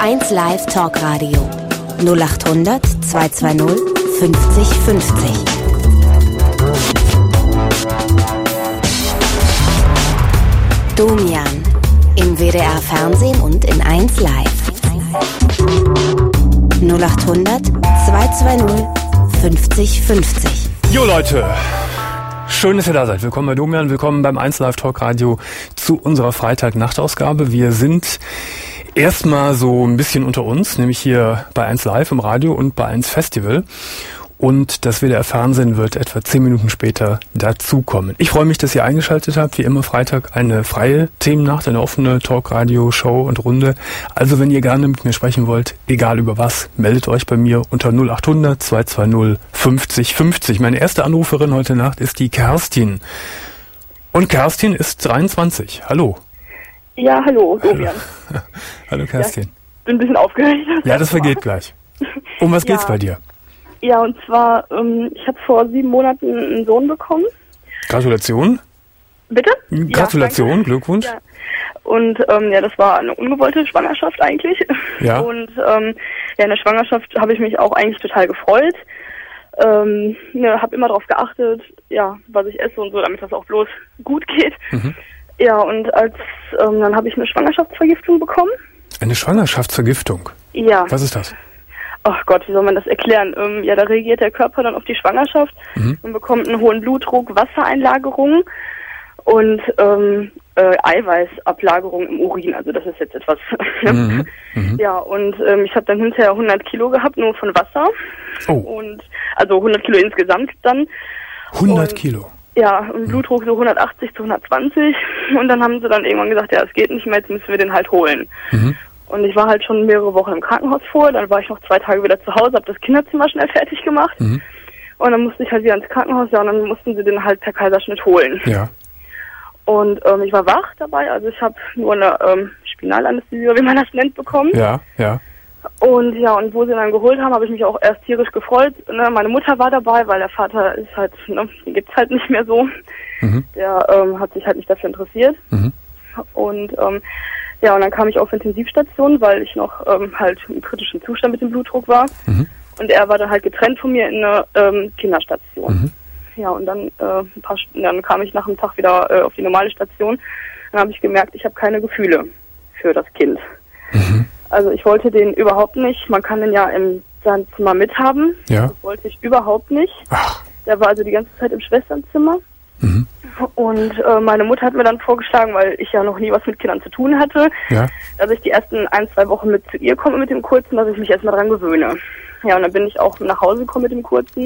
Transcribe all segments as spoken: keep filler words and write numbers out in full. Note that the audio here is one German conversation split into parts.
eins Live Talkradio null acht hundert zweihundertzweißig fünfzig fünfzig. Domian im W D R Fernsehen und in eins Live. null acht hundert zweihundertzweißig fünfzig fünfzig. Jo Leute, schön, dass ihr da seid. Willkommen bei Domian, willkommen beim eins Live Talkradio zu unserer Freitag-Nachtausgabe. Wir sind erstmal so ein bisschen unter uns, nämlich hier bei eins Live im Radio und bei eins Festival. Und das W D R Fernsehen wird etwa zehn Minuten später dazukommen. Ich freue mich, dass ihr eingeschaltet habt. Wie immer Freitag eine freie Themennacht, eine offene Talkradio-Show und Runde. Also wenn ihr gerne mit mir sprechen wollt, egal über was, meldet euch bei mir unter null acht hundert zweihundertzweißig fünfzig fünfzig. Meine erste Anruferin heute Nacht ist die Kerstin. Und Kerstin ist dreiundzwanzig. Hallo. Ja, hallo, Domian. Hallo, hallo Kerstin. Ja, ich bin ein bisschen aufgeregt. Ja, das vergeht gleich. Um was geht's ja. bei dir? Ja, und zwar, ähm, ich habe vor sieben Monaten einen Sohn bekommen. Gratulation. Bitte? Gratulation, ja, Glückwunsch. Ja. Und ähm, ja, das war eine ungewollte Schwangerschaft eigentlich. Ja. Und ähm, ja, in der Schwangerschaft habe ich mich auch eigentlich total gefreut. Ähm, ne, habe immer darauf geachtet, ja, was ich esse und so, damit das auch bloß gut geht. Mhm. Ja, und als ähm, dann habe ich eine Schwangerschaftsvergiftung bekommen. Eine Schwangerschaftsvergiftung? Ja. Was ist das? Ach Gott, wie soll man das erklären? Ähm, ja, da reagiert der Körper dann auf die Schwangerschaft Mhm. und bekommt einen hohen Blutdruck, Wassereinlagerung und ähm, äh, Eiweißablagerung im Urin. Also das ist jetzt etwas. Mhm. Mhm. Ja, und ähm, ich habe dann hinterher hundert Kilo gehabt, nur von Wasser. Oh. Und also hundert Kilo insgesamt dann. hundert und, Kilo? Ja, und Blutdruck so hundertachtzig zu hundertzwanzig. Und dann haben sie dann irgendwann gesagt, ja, es geht nicht mehr, jetzt müssen wir den halt holen. Mhm. Und ich war halt schon mehrere Wochen im Krankenhaus vor, dann war ich noch zwei Tage wieder zu Hause, habe das Kinderzimmer schnell fertig gemacht. Mhm. Und dann musste ich halt wieder ins Krankenhaus, ja, und dann mussten sie den halt per Kaiserschnitt holen. Ja. Und ähm, ich war wach dabei, also ich habe nur eine ähm, Spinalanästhesie, wie man das nennt, bekommen. Ja, ja. Und ja, und wo sie dann geholt haben, habe ich mich auch erst tierisch gefreut. Ne? Meine Mutter war dabei, weil der Vater ist halt, ne, den gibt's halt nicht mehr so. Mhm. Der ähm, hat sich halt nicht dafür interessiert. Mhm. Und ähm, ja, und dann kam ich auf Intensivstation, weil ich noch ähm, halt im kritischen Zustand mit dem Blutdruck war. Mhm. Und er war dann halt getrennt von mir in einer ähm, Kinderstation. Mhm. Ja, und dann, äh, ein paar, dann kam ich nach einem Tag wieder äh, auf die normale Station. Dann habe ich gemerkt, ich habe keine Gefühle für das Kind. Mhm. Also ich wollte den überhaupt nicht. Man kann den ja im seinem Zimmer mithaben. Ja. Das wollte ich überhaupt nicht. Ach. Der war also die ganze Zeit im Schwesternzimmer. Mhm. Und äh, meine Mutter hat mir dann vorgeschlagen, weil ich ja noch nie was mit Kindern zu tun hatte, Ja. dass ich die ersten ein, zwei Wochen mit zu ihr komme mit dem Kurzen, dass ich mich erstmal dran gewöhne. Ja, und dann bin ich auch nach Hause gekommen mit dem Kurzen.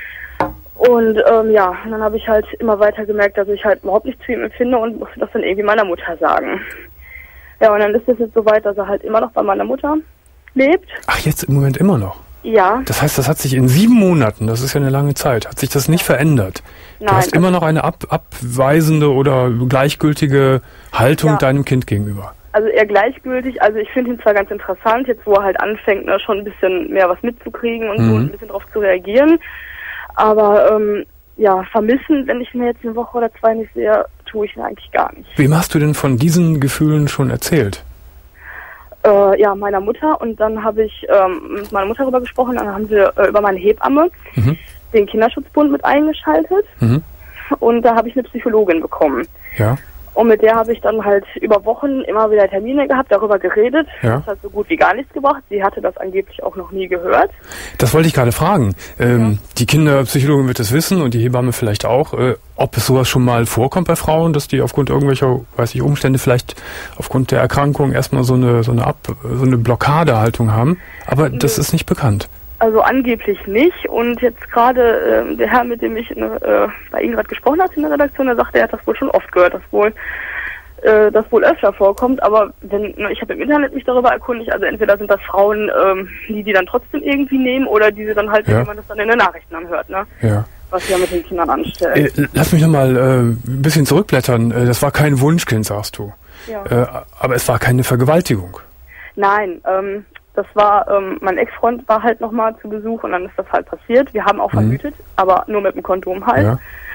Und ähm, ja, und dann habe ich halt immer weiter gemerkt, dass ich halt überhaupt nichts zu ihm empfinde und musste das dann irgendwie meiner Mutter sagen. Ja, und dann ist es jetzt so weit, dass er halt immer noch bei meiner Mutter lebt. Ach, jetzt im Moment immer noch? Ja. Das heißt, das hat sich in sieben Monaten, das ist ja eine lange Zeit, hat sich das nicht verändert? Du Nein, hast immer noch eine ab, abweisende oder gleichgültige Haltung Ja. deinem Kind gegenüber? Also eher gleichgültig. Also ich finde ihn zwar ganz interessant, jetzt wo er halt anfängt, ne, schon ein bisschen mehr was mitzukriegen und Mhm. so ein bisschen drauf zu reagieren. Aber ähm, ja, vermissen, wenn ich ihn jetzt eine Woche oder zwei nicht sehe, tue ich ihn eigentlich gar nicht. Wem hast du denn von diesen Gefühlen schon erzählt? Äh, ja, meiner Mutter, und dann habe ich ähm, mit meiner Mutter darüber gesprochen, dann haben wir äh, über meine Hebamme Mhm. den Kinderschutzbund mit eingeschaltet Mhm. und da habe ich eine Psychologin bekommen. Ja. Und mit der habe ich dann halt über Wochen immer wieder Termine gehabt, darüber geredet. Ja. Das hat so gut wie gar nichts gebracht. Sie hatte das angeblich auch noch nie gehört. Das wollte ich gerade fragen. Ähm, die Kinderpsychologin wird es wissen und die Hebamme vielleicht auch, äh, ob es sowas schon mal vorkommt bei Frauen, dass die aufgrund irgendwelcher, weiß ich, Umstände vielleicht aufgrund der Erkrankung erstmal so eine so eine Ab, so eine Blockadehaltung haben. Aber das ist nicht bekannt. Also angeblich nicht. Und jetzt gerade äh, der Herr, mit dem ich ne, äh, bei Ihnen gerade gesprochen hatte in der Redaktion, der sagte, er hat das wohl schon oft gehört, dass wohl äh, das wohl öfter vorkommt. Aber wenn ne, ich habe im Internet mich darüber erkundigt, also entweder sind das Frauen, ähm, die die dann trotzdem irgendwie nehmen oder die sie dann halt, Ja. wenn man das dann in den Nachrichten anhört, ne? Ja. Was sie ja mit den Kindern anstellen. Äh, lass mich nochmal äh, ein bisschen zurückblättern. Äh, das war kein Wunschkind, sagst du. Ja. Äh, aber es war keine Vergewaltigung. Nein, ähm, das war, ähm, mein Ex-Freund war halt nochmal zu Besuch und dann ist das halt passiert. Wir haben auch Mhm. verhütet, aber nur mit dem Kondom halt. Ja.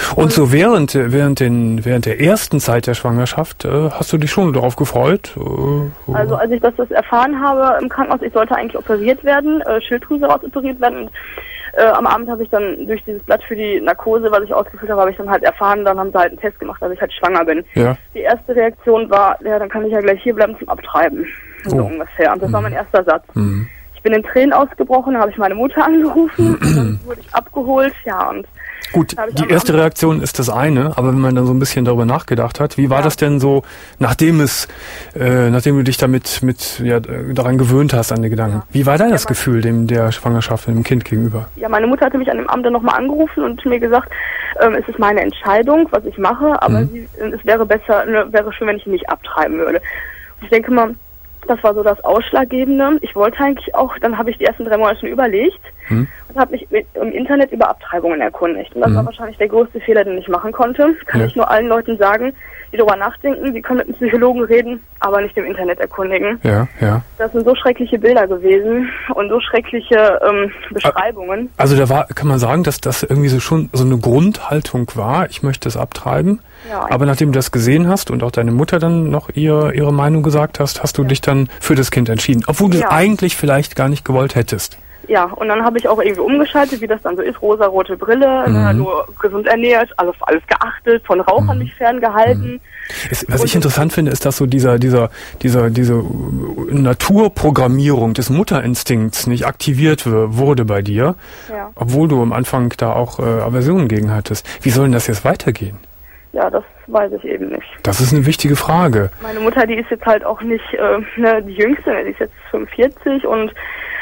Und, und so während während den während der ersten Zeit der Schwangerschaft äh, hast du dich schon darauf gefreut? Äh, also als ich das, das erfahren habe im Krankenhaus, ich sollte eigentlich operiert werden, äh, Schilddrüse rausoperiert werden. Und, äh, am Abend habe ich dann durch dieses Blatt für die Narkose, was ich ausgefüllt habe, habe ich dann halt erfahren, dann haben sie halt einen Test gemacht, dass ich halt schwanger bin. Ja. Die erste Reaktion war, ja, dann kann ich ja gleich hier bleiben zum Abtreiben. So oh. ungefähr. Und das mhm. war mein erster Satz. Mhm. Ich bin in Tränen ausgebrochen, habe ich meine Mutter angerufen, und dann wurde ich abgeholt, ja, und gut, die erste Reaktion ist das eine, aber wenn man dann so ein bisschen darüber nachgedacht hat, wie war ja. das denn so, nachdem es, äh, nachdem du dich damit mit ja, daran gewöhnt hast an die Gedanken, ja. wie war da das ja, Gefühl dem der Schwangerschaft dem Kind gegenüber? Ja, meine Mutter hatte mich an dem Abend dann nochmal angerufen und mir gesagt, ähm, es ist meine Entscheidung, was ich mache, aber mhm. sie, es wäre besser, ne, wäre schön, wenn ich ihn nicht abtreiben würde. Und ich denke mal, das war so das Ausschlaggebende. Ich wollte eigentlich auch, dann habe ich die ersten drei Monate schon überlegt hm. und habe mich mit, im Internet über Abtreibungen erkundigt. Und das hm. war wahrscheinlich der größte Fehler, den ich machen konnte. Kann ja. ich nur allen Leuten sagen, die darüber nachdenken, sie können mit einem Psychologen reden, aber nicht im Internet erkundigen. Ja, ja. Das sind so schreckliche Bilder gewesen und so schreckliche ähm, Beschreibungen. Also da war, kann man sagen, dass das irgendwie so schon so eine Grundhaltung war, ich möchte es abtreiben. Ja, aber nachdem du das gesehen hast und auch deine Mutter dann noch ihr, ihre Meinung gesagt hast, hast du ja. dich dann für das Kind entschieden, obwohl du ja. es eigentlich vielleicht gar nicht gewollt hättest. Ja, und dann habe ich auch irgendwie umgeschaltet, wie das dann so ist, rosa-rote Brille, mhm. nur gesund ernährt, alles, alles geachtet, von Rauchern mhm. mich ferngehalten. Mhm. Es, was und ich interessant finde, ist, dass so dieser, dieser, dieser, diese Naturprogrammierung des Mutterinstinkts nicht aktiviert wurde bei dir, ja. obwohl du am Anfang da auch äh, Aversionen gegen hattest. Wie soll denn das jetzt weitergehen? Ja, das weiß ich eben nicht. Das ist eine wichtige Frage. Meine Mutter, die ist jetzt halt auch nicht äh, ne, die Jüngste, die ist jetzt fünfundvierzig und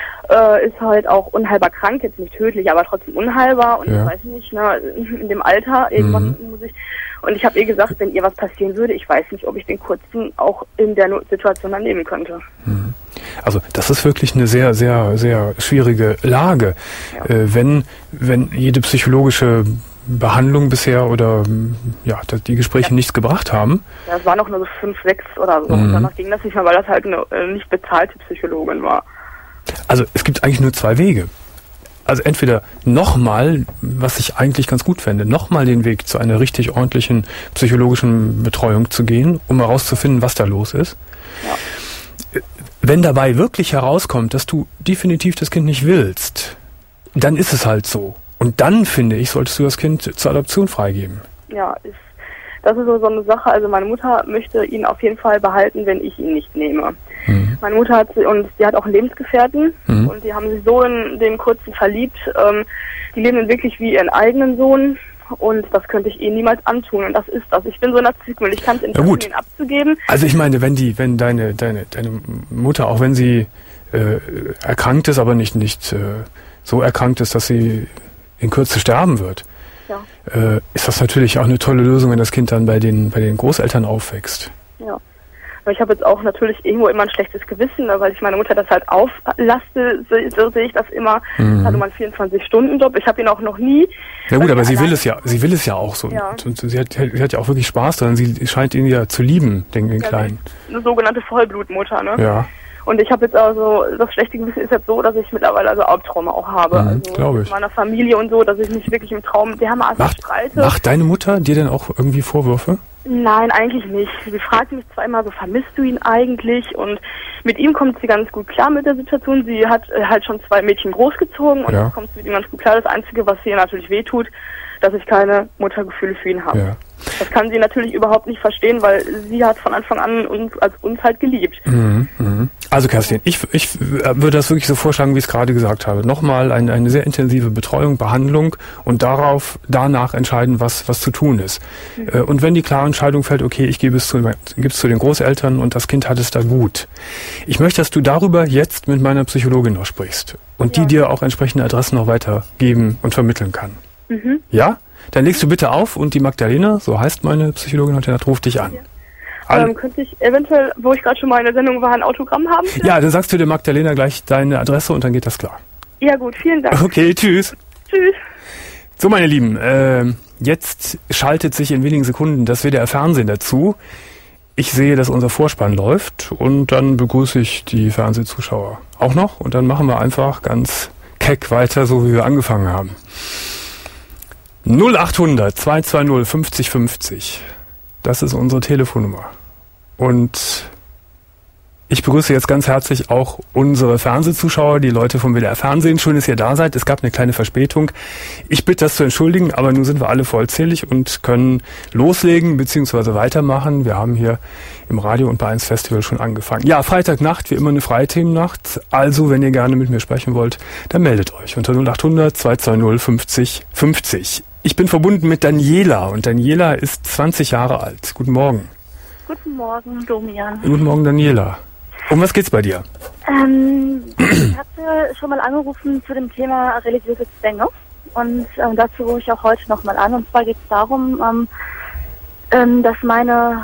äh, ist halt auch unheilbar krank, jetzt nicht tödlich, aber trotzdem unheilbar und ja. ich weiß nicht, ne, in dem Alter irgendwann mhm. muss ich. Und ich habe ihr gesagt, wenn ihr was passieren würde, ich weiß nicht, ob ich den Kurzen auch in der Situation dann nehmen könnte. Mhm. Also das ist wirklich eine sehr, sehr, sehr schwierige Lage, ja. äh, wenn wenn jede psychologische Behandlung bisher oder ja, die Gespräche ja. nichts gebracht haben. Ja, es waren auch nur so fünf, sechs oder so. Mhm. Und danach ging das nicht mehr, weil das halt eine äh, nicht bezahlte Psychologin war. Also es gibt eigentlich nur zwei Wege. Also entweder nochmal, was ich eigentlich ganz gut fände, nochmal den Weg zu einer richtig ordentlichen psychologischen Betreuung zu gehen, um herauszufinden, was da los ist. Ja. Wenn dabei wirklich herauskommt, dass du definitiv das Kind nicht willst, dann ist es halt so. Und dann, finde ich, solltest du das Kind zur Adoption freigeben. Ja, ist, das ist so, so eine Sache. Also meine Mutter möchte ihn auf jeden Fall behalten, wenn ich ihn nicht nehme. Mhm. Meine Mutter hat und die hat auch einen Lebensgefährten mhm. und die haben sich so in den Kurzen verliebt. Ähm, die leben wirklich wie ihren eigenen Sohn und das könnte ich ihnen niemals antun. Und das ist das. Ich bin so in der Zwickmühle. Ich kann es nicht, ihn abzugeben. Also ich meine, wenn die, wenn deine, deine, deine Mutter, auch wenn sie äh, erkrankt ist, aber nicht, nicht äh, so erkrankt ist, dass sie in Kürze sterben wird, ja. äh, ist das natürlich auch eine tolle Lösung, wenn das Kind dann bei den bei den Großeltern aufwächst. Ja, aber ich habe jetzt auch natürlich irgendwo immer ein schlechtes Gewissen, weil ich meine Mutter das halt auflaste, so, so sehe ich das immer. Mhm. Hatte man einen vierundzwanzig-Stunden-Job. Ich habe ihn auch noch nie. Ja gut, aber sie will es ja, sie will es ja auch so. Ja. Und sie hat, sie hat ja auch wirklich Spaß daran. Sie scheint ihn ja zu lieben, den, den ja, Kleinen. Eine sogenannte Vollblutmutter, ne? Ja. Und ich habe jetzt also, das schlechte Gewissen ist jetzt so, dass ich mittlerweile also Albträume auch habe. Mhm, also glaube ich. Mit meiner Familie und so, dass ich mich wirklich im Traum dermaßen macht, streite. Macht deine Mutter dir denn auch irgendwie Vorwürfe? Nein, eigentlich nicht. Sie fragt mich zwar immer so, vermisst du ihn eigentlich? Und mit ihm kommt sie ganz gut klar mit der Situation. Sie hat äh, halt schon zwei Mädchen großgezogen und ja. kommt mit ihm ganz gut klar. Das Einzige, was ihr natürlich wehtut, dass ich keine Muttergefühle für ihn habe. Ja. Das kann sie natürlich überhaupt nicht verstehen, weil sie hat von Anfang an uns als uns halt geliebt. Mhm, mhm. Also Kerstin, ich, ich würde das wirklich so vorschlagen, wie ich es gerade gesagt habe. Nochmal eine, eine sehr intensive Betreuung, Behandlung und darauf, danach entscheiden, was, was zu tun ist. Mhm. Und wenn die klare Entscheidung fällt, okay, ich gebe es zu, gebe es zu den Großeltern und das Kind hat es da gut. Ich möchte, dass du darüber jetzt mit meiner Psychologin noch sprichst und ja. die dir auch entsprechende Adressen noch weitergeben und vermitteln kann. Mhm. Ja? Dann legst du bitte auf und die Magdalena, so heißt meine Psychologin heute Nacht, ruft dich an. Ja. Ähm, könnte ich eventuell, wo ich gerade schon mal in der Sendung war, ein Autogramm haben? Vielleicht? Ja, dann sagst du der Magdalena gleich deine Adresse und dann geht das klar. Ja gut, vielen Dank. Okay, tschüss. Tschüss. So, meine Lieben, äh, jetzt schaltet sich in wenigen Sekunden das W D R Fernsehen dazu. Ich sehe, dass unser Vorspann läuft und dann begrüße ich die Fernsehzuschauer auch noch und dann machen wir einfach ganz keck weiter, so wie wir angefangen haben. null achthundert zweihundertzweißig fünfzig fünfzig. Das ist unsere Telefonnummer. Und ich begrüße jetzt ganz herzlich auch unsere Fernsehzuschauer, die Leute vom W D R Fernsehen. Schön, dass ihr da seid. Es gab eine kleine Verspätung. Ich bitte das zu entschuldigen, aber nun sind wir alle vollzählig und können loslegen bzw. weitermachen. Wir haben hier im Radio und bei eins Festival schon angefangen. Ja, Freitagnacht, wie immer eine Freithemennacht. Also, wenn ihr gerne mit mir sprechen wollt, dann meldet euch unter null achthundert zweihundertzweißig fünfzig fünfzig. Ich bin verbunden mit Daniela und Daniela ist zwanzig Jahre alt. Guten Morgen. Guten Morgen, Domian. Guten Morgen, Daniela. Um was geht's bei dir? Ähm, ich hatte schon mal angerufen zu dem Thema religiöse Zwänge und ähm, dazu rufe ich auch heute nochmal an. Und zwar geht es darum, ähm, ähm, dass meine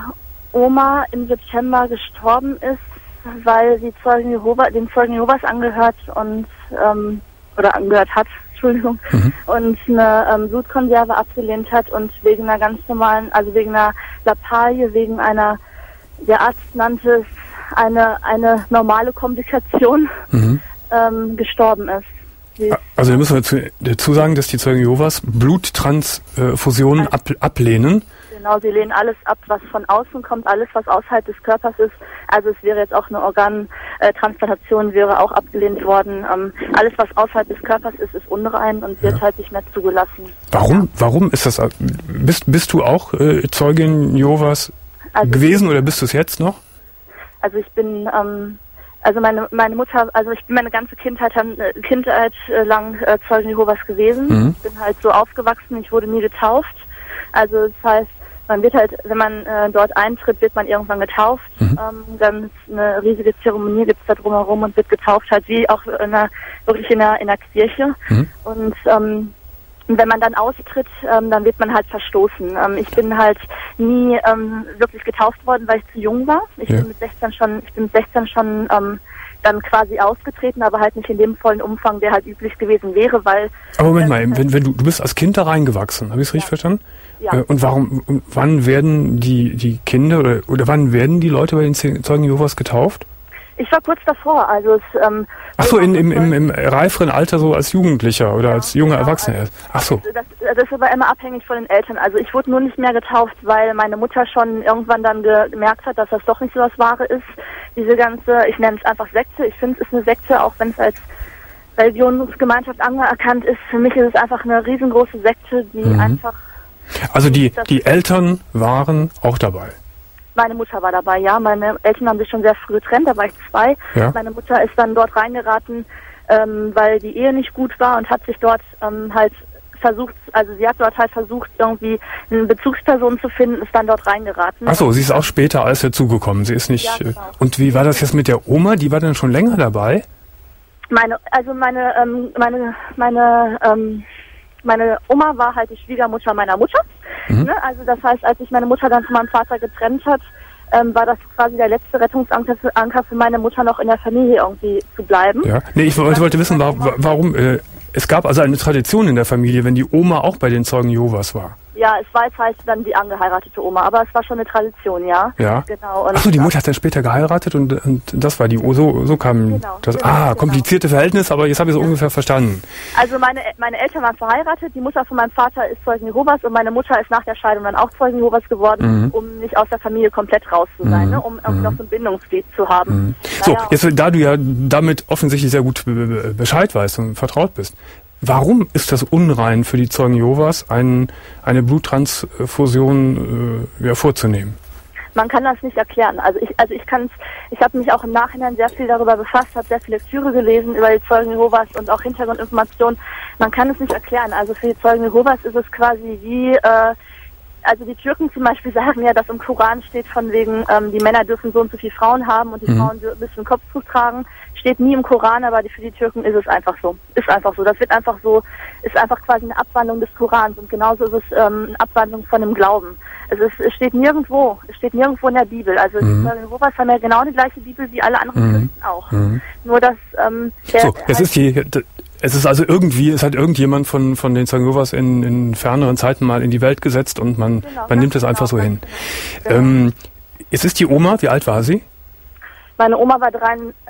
Oma im September gestorben ist, weil sie Zeugen Jehova, den Zeugen Jehovas angehört und ähm, oder angehört hat, Entschuldigung, mhm. und eine ähm, Blutkonserve abgelehnt hat und wegen einer ganz normalen, also wegen einer Lappalie, wegen einer, der Arzt nannte es eine eine normale Komplikation, mhm. ähm, gestorben ist. Sie also da müssen wir dazu sagen, dass die Zeugen Jehovas Bluttransfusionen ab, ablehnen. Genau, sie lehnen alles ab, was von außen kommt, alles, was außerhalb des Körpers ist. Also es wäre jetzt auch eine Organtransplantation, wäre auch abgelehnt worden. Ähm, alles, was außerhalb des Körpers ist, ist unrein und wird ja. halt nicht mehr zugelassen. Warum? Ja. Warum ist das? Bist, bist du auch äh, Zeugin Jehovas also gewesen oder bist du es jetzt noch? Also ich bin, ähm, also meine meine Mutter, also ich bin meine ganze Kindheit, Kindheit äh, lang äh, Zeugin Jehovas gewesen. Mhm. Ich bin halt so aufgewachsen, ich wurde nie getauft. Also das heißt, man wird halt, wenn man äh, dort eintritt, wird man irgendwann getauft. Mhm. Ähm, dann ist eine riesige Zeremonie, gibt es da drumherum und wird getauft, halt wie auch in einer, wirklich in einer, in einer Kirche. Mhm. Und ähm, wenn man dann austritt, ähm, dann wird man halt verstoßen. Ähm, ich bin halt nie ähm, wirklich getauft worden, weil ich zu jung war. Ich ja. bin mit sechzehn schon, ich bin mit sechzehn schon ähm, dann quasi ausgetreten, aber halt nicht in dem vollen Umfang, der halt üblich gewesen wäre, weil... Aber Moment mal, wenn, wenn du, du bist als Kind da reingewachsen, habe ich es richtig ja. verstanden? Ja. Äh, und warum, und wann werden die, die Kinder oder, oder wann werden die Leute bei den Zeugen Jehovas getauft? Ich war kurz davor, also es... Ähm, Ach so, in, im, im, im reiferen Alter, so als Jugendlicher oder ja, als junger genau, Erwachsener erst. Ach so. Das, das ist aber immer abhängig von den Eltern. Also ich wurde nur nicht mehr getauft, weil meine Mutter schon irgendwann dann ge- gemerkt hat, dass das doch nicht so das Wahre ist. Diese ganze, ich nenne es einfach Sekte. Ich finde, es ist eine Sekte, auch wenn es als Religionsgemeinschaft anerkannt ist. Für mich ist es einfach eine riesengroße Sekte, die mhm. einfach... Also die, die Eltern waren auch dabei? Meine Mutter war dabei, ja. Meine Eltern haben sich schon sehr früh getrennt, da war ich zwei. Ja. Meine Mutter ist dann dort reingeraten, ähm, weil die Ehe nicht gut war und hat sich dort ähm, halt versucht, also sie hat dort halt versucht, irgendwie eine Bezugsperson zu finden, ist dann dort reingeraten. Ach so, sie ist auch später alles dazugekommen. Sie ist nicht... Ja, genau. Und wie war das jetzt mit der Oma? Die war dann schon länger dabei? Meine, also meine, ähm, meine, meine, ähm, meine Oma war halt die Schwiegermutter meiner Mutter. Mhm. Ne? Also das heißt, als sich meine Mutter dann von meinem Vater getrennt hat, ähm, war das quasi der letzte Rettungsanker für, Anker für meine Mutter, noch in der Familie irgendwie zu bleiben. Ja. Nee, ich wollte, wollte wissen, warum, warum äh, es gab also eine Tradition in der Familie, wenn die Oma auch bei den Zeugen Jehovas war. Ja, es war jetzt halt dann die angeheiratete Oma, aber es war schon eine Tradition, ja. Ja. Genau. Ach so, die Mutter hat dann später geheiratet und, und das war die, so, so kam genau, das, genau, ah, komplizierte genau. Verhältnis, aber jetzt habe ich es ja. ungefähr verstanden. Also meine, meine Eltern waren verheiratet, die Mutter von meinem Vater ist Zeugen Jehovas und meine Mutter ist nach der Scheidung dann auch Zeugen Jehovas geworden, mhm. um nicht aus der Familie komplett raus zu sein, mhm. ne, um irgendwie mhm. noch so ein Bindungsglied zu haben. Mhm. Naja, so, jetzt, da du ja damit offensichtlich sehr gut Bescheid weißt und vertraut bist, warum ist das unrein für die Zeugen Jehovas, ein, eine Bluttransfusion äh, ja, vorzunehmen? Man kann das nicht erklären. Also ich, also ich kann ich habe mich auch im Nachhinein sehr viel darüber befasst, habe sehr viel Lektüre gelesen über die Zeugen Jehovas und auch Hintergrundinformationen. Man kann es nicht erklären. Also für die Zeugen Jehovas ist es quasi wie, äh, also die Türken zum Beispiel sagen ja, dass im Koran steht von wegen, ähm, die Männer dürfen so und so viele Frauen haben und die mhm. Frauen müssen ein Kopftuch tragen. Steht nie im Koran, aber für die Türken ist es einfach so. Ist einfach so. Das wird einfach so, ist einfach quasi eine Abwandlung des Korans und genauso ist es ähm, eine Abwandlung von dem Glauben. Es, ist, es steht nirgendwo, es steht nirgendwo in der Bibel. Also mhm. die Zeugen Jehovas haben ja genau die gleiche Bibel wie alle anderen mhm. Christen auch. Mhm. Nur dass ähm, der so, jetzt ist die, es ist also irgendwie, es hat irgendjemand von von den Zeugen Jehovas in, in ferneren Zeiten mal in die Welt gesetzt und man genau, man nimmt es genau, einfach so hin. Genau. Ähm, es ist die Oma, wie alt war sie? Meine Oma war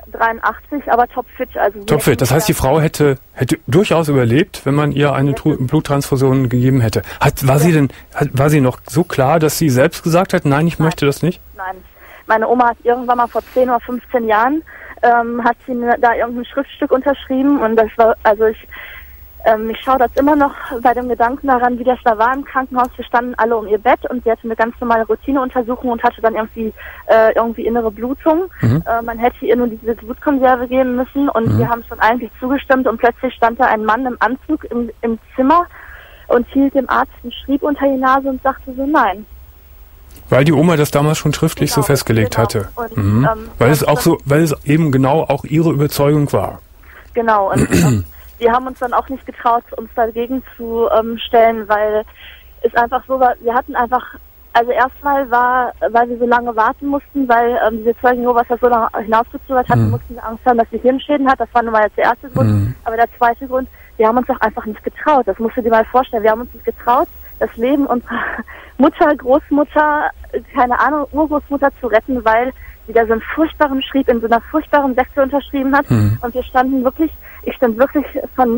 dreiundachtzig, aber topfit. Also topfit, das heißt, die Frau hätte hätte durchaus überlebt, wenn man ihr eine Tru- Bluttransfusion gegeben hätte. Hat, war ja. sie denn, hat, war sie noch so klar, dass sie selbst gesagt hat, nein, ich nein. möchte das nicht? Nein. Meine Oma hat irgendwann mal vor zehn oder fünfzehn Jahren, ähm, hat sie da irgendein Schriftstück unterschrieben und das war, also ich, ähm, ich schaue das immer noch bei dem Gedanken daran, wie das da war im Krankenhaus. Wir standen alle um ihr Bett und sie hatte eine ganz normale Routineuntersuchung und hatte dann irgendwie äh, irgendwie innere Blutung. Mhm. Äh, man hätte ihr nur diese Blutkonserve geben müssen und mhm. wir haben schon eigentlich zugestimmt und plötzlich stand da ein Mann im Anzug im, im Zimmer und hielt dem Arzt einen Schrieb unter die Nase und sagte so, nein. Weil die Oma das damals schon schriftlich genau, so festgelegt genau. hatte. Und, mhm. ähm, weil es auch so, weil es eben genau auch ihre Überzeugung war. Genau, und ähm, wir haben uns dann auch nicht getraut, uns dagegen zu ähm, stellen, weil es einfach so war, wir hatten einfach, also erstmal war, weil wir so lange warten mussten, weil ähm, diese Zeugen Jehovas das so lange hinausgezögert hatten, mhm. mussten wir Angst haben, dass wir Hirnschäden hat. Das war nun mal der erste Grund. Mhm. Aber der zweite Grund, wir haben uns auch einfach nicht getraut. Das musst du dir mal vorstellen. Wir haben uns nicht getraut, das Leben unserer Mutter, Großmutter, keine Ahnung, Urgroßmutter zu retten, weil sie da so einen furchtbaren Schrieb in so einer furchtbaren Sekte unterschrieben hat. Mhm. Und wir standen wirklich, ich stand wirklich von,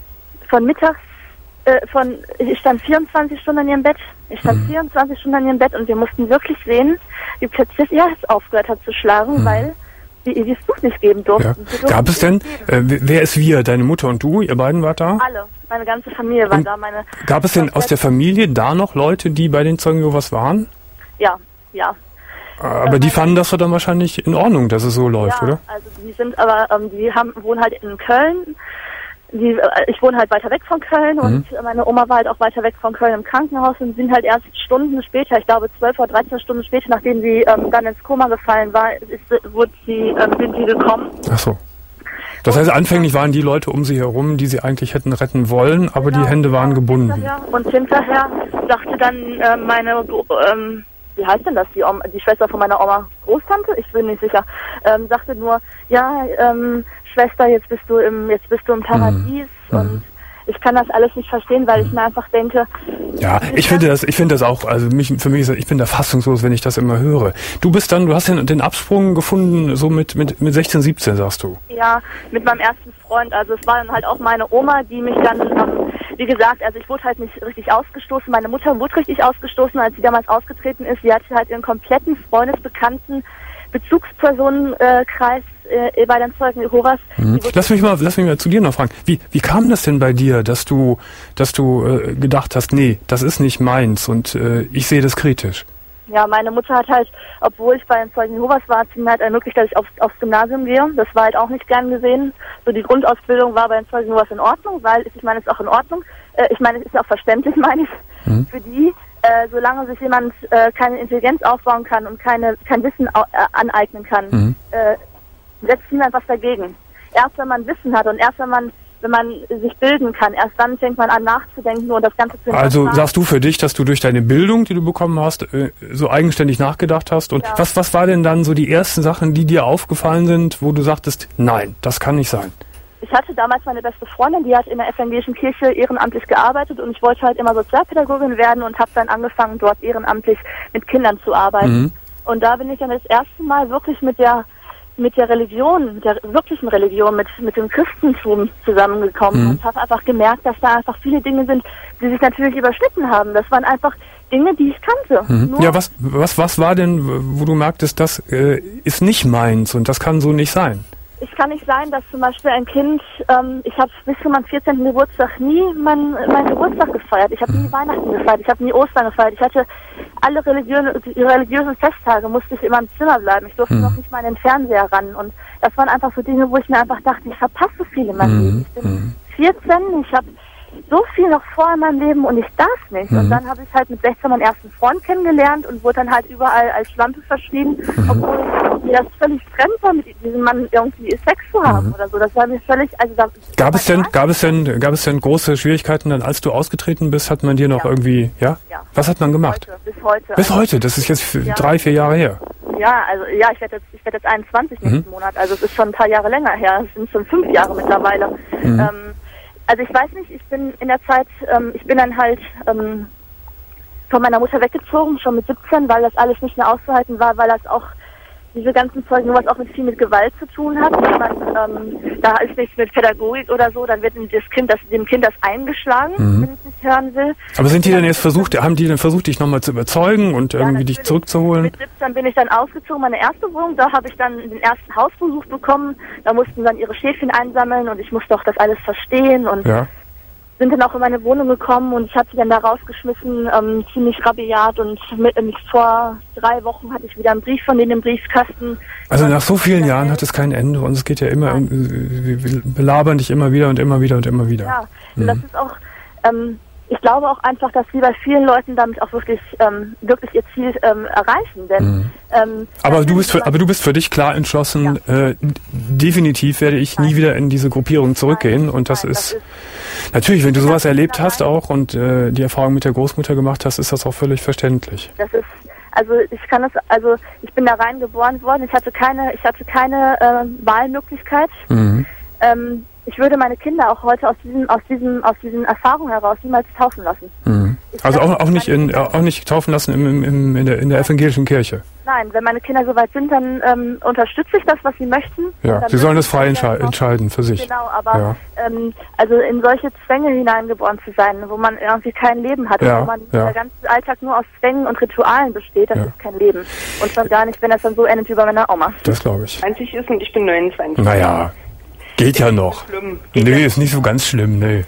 von mittags, äh, von, ich stand vierundzwanzig Stunden in ihrem Bett. Ich stand mhm. vierundzwanzig Stunden in ihrem Bett und wir mussten wirklich sehen, wie plötzlich ihr Herz aufgehört hat zu schlagen, mhm. weil sie ihr dieses Buch nicht geben durften. Ja. Gab es denn, äh, wer ist wir? Deine Mutter und du? Ihr beiden wart da? Alle. Meine ganze Familie war und da. Meine gab es denn aus der Familie da noch Leute, die bei den Zeugen Jehovas waren? Ja, ja. Aber äh, die fanden das dann wahrscheinlich in Ordnung, dass es so läuft, ja, oder? Also die sind aber, ähm, die haben, wohnen halt in Köln. Die, äh, ich wohne halt weiter weg von Köln mhm. und meine Oma war halt auch weiter weg von Köln im Krankenhaus und sind halt erst Stunden später, ich glaube zwölf oder dreizehn Stunden später, nachdem sie ähm, dann ins Koma gefallen war, ist, wurde sie, ähm, sind sie gekommen. Ach so. Das heißt, anfänglich waren die Leute um sie herum, die sie eigentlich hätten retten wollen, aber genau, die Hände waren gebunden. Hinterher, und hinterher sagte dann äh, meine, ähm, wie heißt denn das, die, Oma, die Schwester von meiner Oma, Großtante? Ich bin nicht sicher. Ähm, sagte nur, ja, ähm, Schwester, jetzt bist du im, jetzt bist du im Paradies mhm. und ich kann das alles nicht verstehen, weil ich mir einfach denke... Ja, ich finde das, ich finde das auch, also mich, für mich ist, ich bin da fassungslos, wenn ich das immer höre. Du bist dann, du hast den, den Absprung gefunden, so mit, mit, mit sechzehn, siebzehn, sagst du? Ja, mit meinem ersten Freund. Also es war dann halt auch meine Oma, die mich dann, ähm, wie gesagt, also ich wurde halt nicht richtig ausgestoßen. Meine Mutter wurde richtig ausgestoßen, als sie damals ausgetreten ist. Sie hatte halt ihren kompletten Freundesbekannten Bezugspersonenkreis äh, bei den Zeugen Jehovas. Mhm. Lass mich mal, lass mich mal zu dir noch fragen. Wie, wie kam das denn bei dir, dass du, dass du äh, gedacht hast, nee, das ist nicht meins und äh, ich sehe das kritisch? Ja, meine Mutter hat halt, obwohl ich bei den Zeugen Jehovas war, hat sie mir halt ermöglicht, dass ich aufs, aufs Gymnasium gehe. Das war halt auch nicht gern gesehen. So die Grundausbildung war bei den Zeugen Jehovas in Ordnung, weil ich meine, es ist auch in Ordnung. Äh, ich meine, es ist ja auch verständlich, meine ich, mhm. für die. Äh, solange sich jemand äh, keine Intelligenz aufbauen kann und keine kein Wissen au- äh, aneignen kann, mhm. äh, setzt niemand was dagegen. Erst wenn man Wissen hat und erst wenn man wenn man sich bilden kann, erst dann fängt man an nachzudenken und das Ganze zu hinterfragen. Also sagst du für dich, dass du durch deine Bildung, die du bekommen hast, äh, so eigenständig nachgedacht hast und ja. was was war denn dann so die ersten Sachen, die dir aufgefallen sind, wo du sagtest, nein, das kann nicht sein? Ich hatte damals meine beste Freundin, die hat in der evangelischen Kirche ehrenamtlich gearbeitet und ich wollte halt immer Sozialpädagogin werden und habe dann angefangen, dort ehrenamtlich mit Kindern zu arbeiten. Mhm. Und da bin ich dann das erste Mal wirklich mit der mit der Religion, mit der wirklichen Religion, mit mit dem Christentum zusammengekommen mhm. und habe einfach gemerkt, dass da einfach viele Dinge sind, die sich natürlich überschnitten haben. Das waren einfach Dinge, die ich kannte. Mhm. Ja, was was was war denn, wo du merktest, das äh, ist nicht meins und das kann so nicht sein? Es kann nicht sein, dass zum Beispiel ein Kind, ähm, ich habe bis zu meinem vierzehnten Geburtstag nie meinen mein Geburtstag gefeiert. Ich habe nie Weihnachten gefeiert, ich habe nie Ostern gefeiert. Ich hatte alle religiösen, religiösen Festtage, musste ich immer im Zimmer bleiben. Ich durfte mhm. noch nicht mal in den Fernseher ran. Und das waren einfach so Dinge, wo ich mir einfach dachte, ich verpasse so viel in meinem mhm. Leben. Ich bin vierzehn, ich habe so viel noch vor in meinem Leben und ich darf nicht. Mhm. Und dann habe ich halt mit sechzehn meinen ersten Freund kennengelernt und wurde dann halt überall als Schlampe verschrieben, mhm. obwohl mir das völlig fremd war, mit diesem Mann irgendwie Sex zu haben mhm. oder so. Das war mir völlig, also da, gab es denn, gab es denn, gab es denn große Schwierigkeiten dann, als du ausgetreten bist, hat man dir noch ja. irgendwie, ja? ja? Was hat man gemacht? Heute, bis heute. Bis heute, das ist jetzt ja. drei, vier Jahre her. Ja, also ja, ich werde jetzt, ich werde jetzt einundzwanzig mhm. nächsten Monat, also es ist schon ein paar Jahre länger her, es sind schon fünf Jahre mittlerweile. Mhm. Ähm, Also ich weiß nicht, ich bin in der Zeit, ähm, ich bin dann halt ähm, von meiner Mutter weggezogen, schon mit siebzehn, weil das alles nicht mehr auszuhalten war, weil das auch diese ganzen Zeugen, was auch mit viel mit Gewalt zu tun hat. Wenn man, ähm, da ist nichts mit Pädagogik oder so, dann wird das Kind, das, dem Kind das eingeschlagen, mhm. wenn es nicht hören will. Aber sind die denn jetzt versucht, haben die denn versucht, dich nochmal zu überzeugen und ja, irgendwie dich zurückzuholen? Mit siebzehn bin ich dann ausgezogen, meine erste Wohnung, da habe ich dann den ersten Hausbesuch bekommen, da mussten dann ihre Schäfchen einsammeln und ich musste auch das alles verstehen und ja. sind dann auch in meine Wohnung gekommen und ich hatte sie dann da rausgeschmissen, ähm, ziemlich rabiat und mit, äh, vor drei Wochen hatte ich wieder einen Brief von denen im Briefkasten. Also nach so vielen Jahren hat es kein Ende und es geht ja immer, um, wir belabern dich immer wieder und immer wieder und immer wieder. Ja, mhm. und das ist auch, ähm, ich glaube auch einfach, dass sie bei vielen Leuten damit auch wirklich, ähm, wirklich ihr Ziel ähm, erreichen. Denn, mhm. ähm, aber du bist für, aber du bist für dich klar entschlossen, ja. äh, definitiv werde ich Nein. nie wieder in diese Gruppierung zurückgehen. Nein. Und das, Nein, ist, das ist natürlich, wenn du sowas erlebt hast auch und äh, die Erfahrung mit der Großmutter gemacht hast, ist das auch völlig verständlich. Das ist, also ich kann das, also ich bin da rein geboren worden, ich hatte keine, ich hatte keine äh, Wahlmöglichkeit. Mhm. Ähm, Ich würde meine Kinder auch heute aus diesem, aus diesem, aus diesen Erfahrungen heraus niemals taufen lassen. Mhm. Also auch, auch nicht in, auch nicht taufen lassen im, im, in der, in der evangelischen Kirche. Nein, wenn meine Kinder soweit sind, dann ähm, unterstütze ich das, was sie möchten. Ja, sie sollen das frei entsche- entscheiden für sich. Genau, aber ja. ähm, also in solche Zwänge hineingeboren zu sein, wo man irgendwie kein Leben hat, ja, wo man ja. der ganze Alltag nur aus Zwängen und Ritualen besteht, das ja. ist kein Leben. Und schon gar nicht, wenn das dann so endet wie bei meiner Oma. Das glaube ich. zwanzig ist und ich bin neunundzwanzig. Naja. Geht ja noch. Geht nee, ja. ist nicht so ganz schlimm, nee.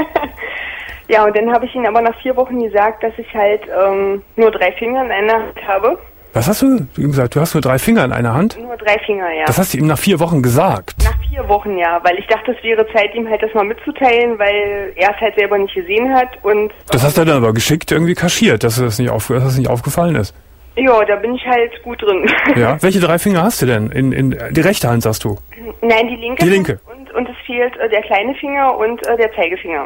Ja, und dann habe ich ihnen aber nach vier Wochen gesagt, dass ich halt ähm, nur drei Finger in einer Hand habe. Was hast du gesagt? Du hast nur drei Finger in einer Hand? Nur drei Finger, ja. Das hast du ihm nach vier Wochen gesagt? Nach vier Wochen, ja, weil ich dachte, es wäre Zeit, ihm halt das mal mitzuteilen, weil er es halt selber nicht gesehen hat und... Das hast du dann aber geschickt irgendwie kaschiert, dass das nicht, auf, dass das nicht aufgefallen ist. Ja, da bin ich halt gut drin. Ja, welche drei Finger hast du denn? In, in die rechte Hand, sagst du? Nein, die linke. Die linke. Und, und es fehlt äh, der kleine Finger und äh, der Zeigefinger.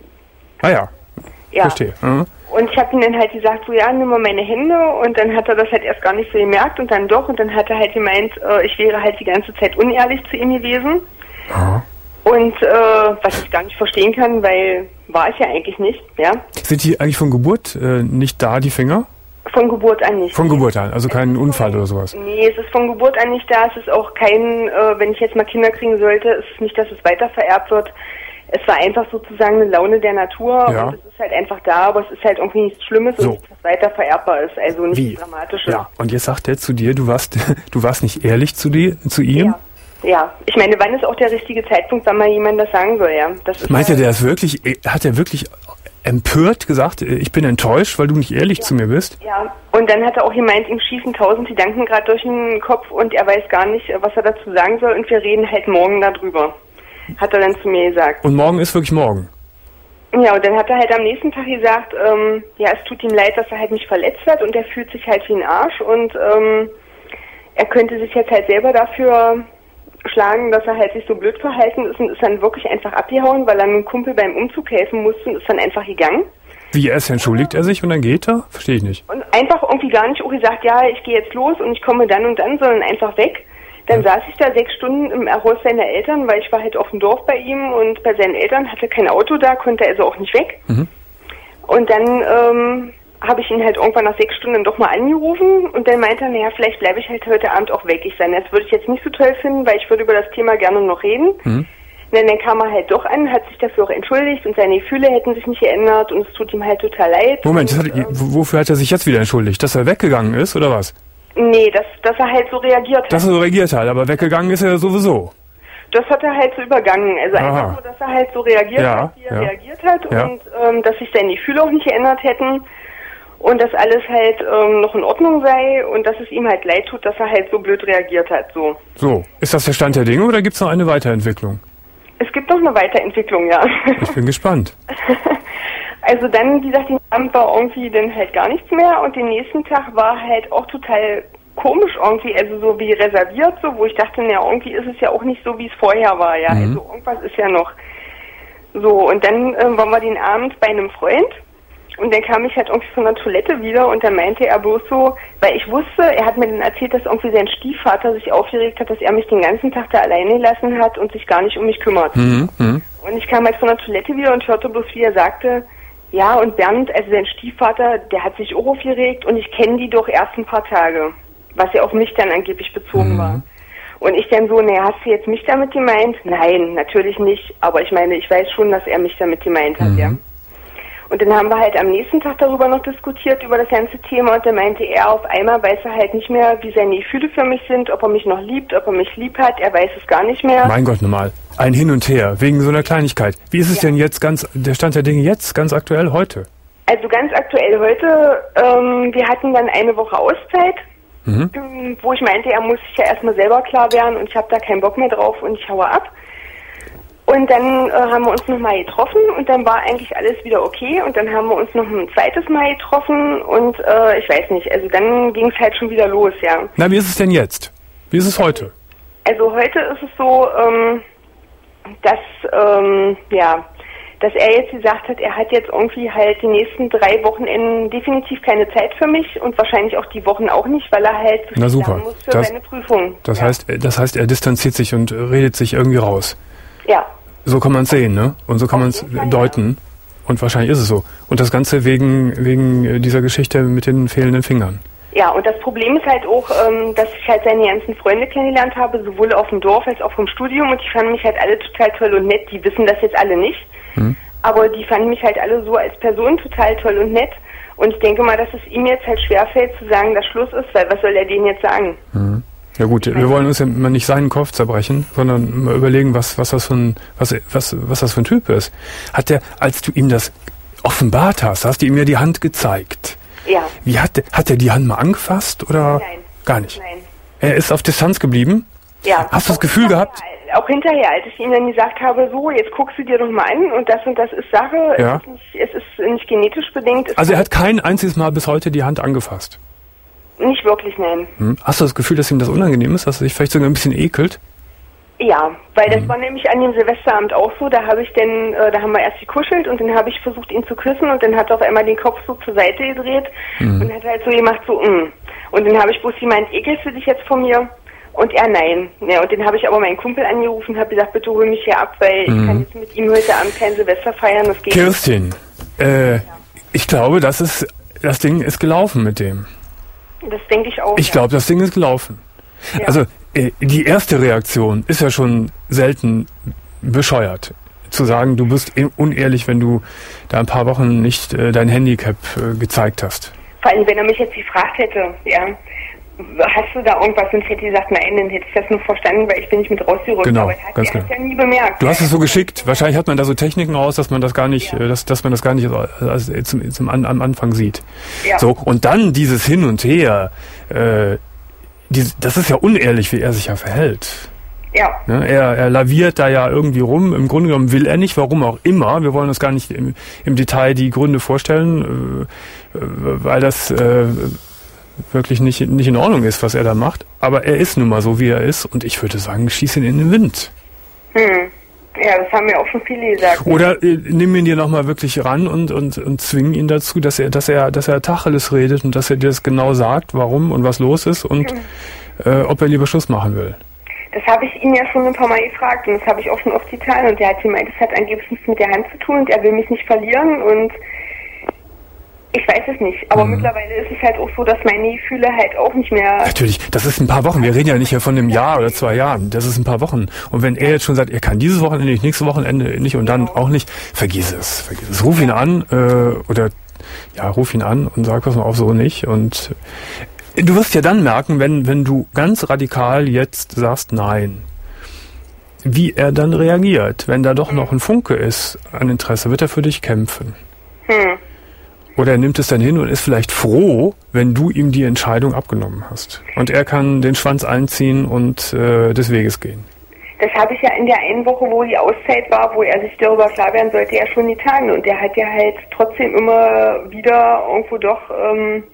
Ah ja, ja. Verstehe. Mhm. Und ich habe ihm dann halt gesagt, so ja, nimm mal meine Hände und dann hat er das halt erst gar nicht so gemerkt und dann doch und dann hat er halt gemeint, äh, ich wäre halt die ganze Zeit unehrlich zu ihm gewesen. Aha. Und äh, was ich gar nicht verstehen kann, weil war ich ja eigentlich nicht, ja. Sind die eigentlich von Geburt äh, nicht da, die Finger? Von Geburt an nicht. Von Geburt an, also kein Unfall von, oder sowas? Nee, es ist von Geburt an nicht da. Es ist auch kein, äh, wenn ich jetzt mal Kinder kriegen sollte, es ist nicht, dass es weiter vererbt wird. Es war einfach sozusagen eine Laune der Natur ja. und es ist halt einfach da, aber es ist halt irgendwie nichts Schlimmes so. Und nichts, was weiter vererbbar ist. Also nichts Wie? Dramatisches. Ja, und jetzt sagt er zu dir, du warst, du warst nicht ehrlich zu dir, zu ihm? Ja. Ja, ich meine, wann ist auch der richtige Zeitpunkt, wann mal jemand das sagen soll, ja? Das ist Meint er, halt der ist wirklich, hat er wirklich empört gesagt, ich bin enttäuscht, weil du nicht ehrlich ja. zu mir bist? Ja, und dann hat er auch gemeint, ihm schießen tausend Gedanken gerade durch den Kopf und er weiß gar nicht, was er dazu sagen soll und wir reden halt morgen darüber, hat er dann zu mir gesagt. Und morgen ist wirklich morgen? Ja, und dann hat er halt am nächsten Tag gesagt, ähm, ja, es tut ihm leid, dass er halt mich verletzt hat und er fühlt sich halt wie ein Arsch und ähm, er könnte sich jetzt halt selber dafür schlagen, dass er halt sich so blöd verhalten ist und ist dann wirklich einfach abgehauen, weil er einem Kumpel beim Umzug helfen musste und ist dann einfach gegangen. Wie, erst entschuldigt er sich und dann geht er? Verstehe ich nicht. Und einfach irgendwie gar nicht auch gesagt, ja, ich gehe jetzt los und ich komme dann und dann, sondern einfach weg. Dann ja. saß ich da sechs Stunden im Haus seiner Eltern, weil ich war halt auf dem Dorf bei ihm und bei seinen Eltern, hatte kein Auto da, konnte also auch nicht weg. Mhm. Und dann ähm, habe ich ihn halt irgendwann nach sechs Stunden doch mal angerufen und dann meinte er, naja, vielleicht bleibe ich halt heute Abend auch weg. Ich sage, das würde ich jetzt nicht so toll finden, weil ich würde über das Thema gerne noch reden. Mhm. Und dann kam er halt doch an, hat sich dafür auch entschuldigt und seine Gefühle hätten sich nicht geändert und es tut ihm halt total leid. Moment, und, hat, äh, wofür hat er sich jetzt wieder entschuldigt? Dass er weggegangen ist oder was? Nee, dass, dass er halt so reagiert hat. Dass er so reagiert hat, aber weggegangen ist er sowieso. Das hat er halt so übergangen. Also Aha. einfach so, dass er halt so reagiert ja, hat, wie er ja. reagiert hat ja. und ähm, dass sich seine Gefühle auch nicht geändert hätten. Und dass alles halt ähm, noch in Ordnung sei und dass es ihm halt leid tut, dass er halt so blöd reagiert hat. So, so. Ist das der Stand der Dinge oder gibt es noch eine Weiterentwicklung? Es gibt noch eine Weiterentwicklung, ja. Ich bin gespannt. Also dann, wie gesagt, den Abend war irgendwie dann halt gar nichts mehr und den nächsten Tag war halt auch total komisch irgendwie, also so wie reserviert, so, wo ich dachte, na irgendwie ist es ja auch nicht so, wie es vorher war, ja. Mhm. Also irgendwas ist ja noch so. Und dann äh, waren wir den Abend bei einem Freund. Und dann kam ich halt irgendwie von der Toilette wieder und dann meinte er bloß so, weil ich wusste, er hat mir dann erzählt, dass irgendwie sein Stiefvater sich aufgeregt hat, dass er mich den ganzen Tag da alleine gelassen hat und sich gar nicht um mich kümmert. Mhm, mh. Und ich kam halt von der Toilette wieder und hörte bloß, wie er sagte, ja und Bernd, also sein Stiefvater, der hat sich auch aufgeregt und ich kenne die doch erst ein paar Tage. was ja auf mich dann angeblich bezogen mhm. war. Und ich dann so, naja, hast du jetzt mich damit gemeint? Nein, natürlich nicht. Aber ich meine, ich weiß schon, dass er mich damit gemeint hat, mhm. ja. Und dann haben wir halt am nächsten Tag darüber noch diskutiert, über das ganze Thema. Und dann meinte er, auf einmal weiß er halt nicht mehr, wie seine Gefühle für mich sind, ob er mich noch liebt, ob er mich lieb hat. Er weiß es gar nicht mehr. Mein Gott, normal. Ein Hin und Her, wegen so einer Kleinigkeit. Wie ist es ja. denn jetzt ganz, der Stand der Dinge jetzt, ganz aktuell heute? Also ganz aktuell heute, ähm, wir hatten dann eine Woche Auszeit, mhm. ähm, wo ich meinte, er muss sich ja erstmal selber klar werden und ich habe da keinen Bock mehr drauf und ich haue ab. Und dann äh, haben wir uns nochmal getroffen und dann war eigentlich alles wieder okay und dann haben wir uns noch ein zweites Mal getroffen und äh, ich weiß nicht, also dann ging es halt schon wieder los, ja. Na, wie ist es denn jetzt? Wie ist es heute? Also heute ist es so, ähm, dass, ähm, ja, dass er jetzt gesagt hat, er hat jetzt irgendwie halt die nächsten drei Wochenenden definitiv keine Zeit für mich und wahrscheinlich auch die Wochen auch nicht, weil er halt so Na super. muss für das, seine Prüfung. Das ja. heißt, das heißt, er distanziert sich und redet sich irgendwie raus. Ja. So kann man es sehen, ne? Und so kann man es deuten. Ja. Und wahrscheinlich ist es so. Und das Ganze wegen wegen dieser Geschichte mit den fehlenden Fingern. Ja, und das Problem ist halt auch, ähm, dass ich halt seine ganzen Freunde kennengelernt habe, sowohl auf dem Dorf als auch vom Studium. Und die fanden mich halt alle total toll und nett. Die wissen das jetzt alle nicht. Hm. Aber die fanden mich halt alle so als Person total toll und nett. Und ich denke mal, dass es ihm jetzt halt schwerfällt zu sagen, dass Schluss ist, weil was soll er denen jetzt sagen? Hm. Ja gut, wir wollen uns ja mal nicht seinen Kopf zerbrechen, sondern mal überlegen, was was das für ein was was was das für ein Typ ist. Hat der, als du ihm das offenbart hast, hast du ihm ja die Hand gezeigt. Ja. Wie hat der, hat er die Hand mal angefasst oder Nein. gar nicht? Nein. Er ist auf Distanz geblieben? Ja. Hast du das Gefühl gehabt? Auch hinterher, als ich ihm dann gesagt habe, so, jetzt guckst du dir doch mal an und das und das ist Sache, ja. es, ist nicht, es ist nicht genetisch bedingt. Also er hat kein einziges Mal bis heute die Hand angefasst? Nicht wirklich, nein. Hm. Hast du das Gefühl, dass ihm das unangenehm ist, dass er sich vielleicht sogar ein bisschen ekelt? Ja, weil das hm. war nämlich an dem Silvesterabend auch so, da habe ich dann, äh, da haben wir erst gekuschelt und dann habe ich versucht, ihn zu küssen und dann hat er auf einmal den Kopf so zur Seite gedreht hm. und hat halt so gemacht, so, mm. Und dann habe ich bloß gemeint, ekelst du dich jetzt von mir? Und er, nein. Ja, und dann habe ich aber meinen Kumpel angerufen und habe gesagt, bitte hol mich hier ab, weil hm. ich kann jetzt mit ihm heute Abend kein Silvester feiern, das geht Kirstin, äh, ja. ich glaube, das ist, das Ding ist gelaufen mit dem. Das denke ich auch. Ich glaube, das Ding ist gelaufen. Ja. Also äh, die erste Reaktion ist ja schon selten bescheuert. Zu sagen, du bist unehrlich, wenn du da ein paar Wochen nicht äh, dein Handicap äh, gezeigt hast. Vor allem, wenn er mich jetzt gefragt hätte, ja, hast du da irgendwas? Und ich hätte gesagt, nein, dann hätte ich das nur verstanden, weil ich bin nicht mit rausgerückt. Genau, aber er hat, ganz er genau. hat ja nie bemerkt. Du hast es so geschickt. Wahrscheinlich hat man da so Techniken raus, dass man das gar nicht, ja. dass, dass man das gar nicht also zum, zum an, am Anfang sieht. Ja. So, und dann dieses Hin und Her, äh, die, das ist ja unehrlich, wie er sich ja verhält. Ja. Ne, er, er laviert da ja irgendwie rum. Im Grunde genommen will er nicht, warum auch immer. Wir wollen uns gar nicht im, im Detail die Gründe vorstellen, äh, weil das äh, wirklich nicht, nicht in Ordnung ist, was er da macht. Aber er ist nun mal so, wie er ist. Und ich würde sagen, schieß ihn in den Wind. Hm. Ja, das haben mir auch schon viele gesagt. Oder äh, nimm ihn dir nochmal wirklich ran und, und, und zwing ihn dazu, dass er, dass er, dass er Tacheles redet und dass er dir das genau sagt, warum und was los ist und hm. äh, ob er lieber Schluss machen will. Das habe ich ihn ja schon ein paar Mal gefragt und das habe ich auch schon oft getan und er hat gemeint, es hat angeblich nichts mit der Hand zu tun und er will mich nicht verlieren und ich weiß es nicht, aber mhm. mittlerweile ist es halt auch so, dass meine Gefühle halt auch nicht mehr... Natürlich, das ist ein paar Wochen, wir reden ja nicht von einem Jahr oder zwei Jahren, das ist ein paar Wochen. Und wenn er jetzt schon sagt, er kann dieses Wochenende nicht, nächstes Wochenende nicht und dann auch nicht, vergiss es, vergiss es. Ruf ihn an äh, oder ja, ruf ihn an und sag, pass mal auf, so nicht. Und du wirst ja dann merken, wenn, wenn du ganz radikal jetzt sagst, nein, wie er dann reagiert. Wenn da doch noch ein Funke ist an Interesse, wird er für dich kämpfen. Hm. Oder er nimmt es dann hin und ist vielleicht froh, wenn du ihm die Entscheidung abgenommen hast. Und er kann den Schwanz einziehen und äh, des Weges gehen. Das habe ich ja in der einen Woche, wo die Auszeit war, wo er sich darüber klar werden sollte, ja schon getan. Und er hat ja halt trotzdem immer wieder irgendwo doch, ähm,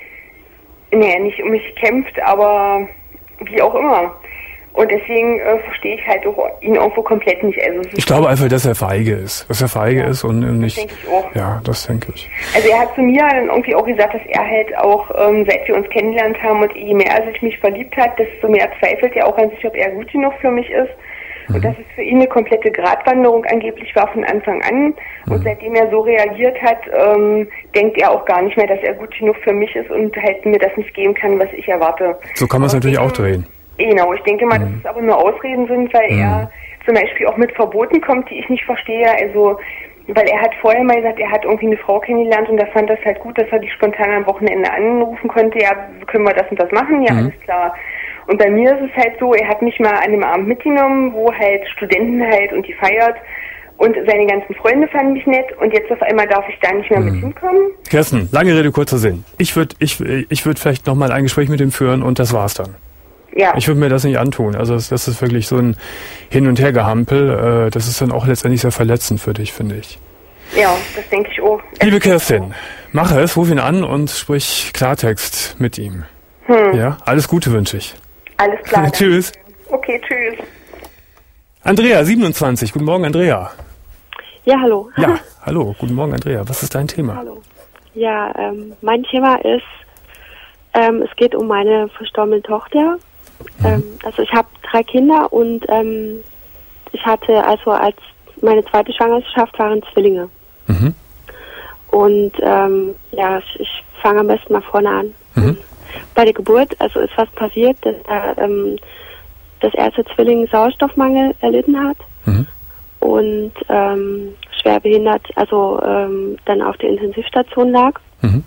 naja, nicht um mich gekämpft, aber wie auch immer. Und deswegen äh, verstehe ich halt auch ihn irgendwo komplett nicht. Also ich glaube einfach, dass er feige ist. Dass er feige ja, ist und nicht... Das denke ich auch. Ja, das denke ich. Also er hat zu mir dann irgendwie auch gesagt, dass er halt auch, ähm, seit wir uns kennengelernt haben und je mehr er sich mich verliebt hat, desto mehr zweifelt er auch an sich, ob er gut genug für mich ist. Mhm. Und dass es für ihn eine komplette Gratwanderung angeblich war von Anfang an. Mhm. Und seitdem er so reagiert hat, ähm, denkt er auch gar nicht mehr, dass er gut genug für mich ist und halt mir das nicht geben kann, was ich erwarte. So kann man es natürlich auch drehen. Genau, ich denke mal, mhm. dass es aber nur Ausreden sind, weil mhm. er zum Beispiel auch mit Verboten kommt, die ich nicht verstehe. Also, weil er hat vorher mal gesagt, er hat irgendwie eine Frau kennengelernt und er fand das halt gut, dass er die spontan am Wochenende anrufen konnte. Ja, können wir das und das machen? Ja, mhm. alles klar. Und bei mir ist es halt so, er hat mich mal an dem Abend mitgenommen, wo halt Studenten halt und die feiert. Und seine ganzen Freunde fanden mich nett und jetzt auf einmal darf ich da nicht mehr mhm. mit hinkommen. Kerstin, lange Rede, kurzer Sinn. Ich würde ich, ich würd vielleicht nochmal ein Gespräch mit ihm führen und das war's dann. Ja. Ich würde mir das nicht antun. Also das, das ist wirklich so ein Hin- und Hergehampel. Äh, das ist dann auch letztendlich sehr verletzend für dich, finde ich. Ja, das denke ich auch. Liebe Kerstin, mach es, ruf ihn an und sprich Klartext mit ihm. Hm. Ja, alles Gute wünsche ich. Alles klar. Tschüss. Okay, tschüss. Andrea, siebenundzwanzig. Guten Morgen, Andrea. Ja, hallo. Ja, hallo. Guten Morgen, Andrea. Was ist dein Thema? Hallo. Ja, ähm, mein Thema ist, ähm, es geht um meine verstorbene Tochter. Mhm. Ähm, also ich habe drei Kinder und ähm, ich hatte also als meine zweite Schwangerschaft waren Zwillinge. Mhm. Und ähm, ja, ich, ich fange am besten mal vorne an. Mhm. Bei der Geburt, also ist was passiert, dass er, ähm, das erste Zwilling Sauerstoffmangel erlitten hat mhm. und ähm, schwer behindert, also ähm, dann auf der Intensivstation lag. Mhm.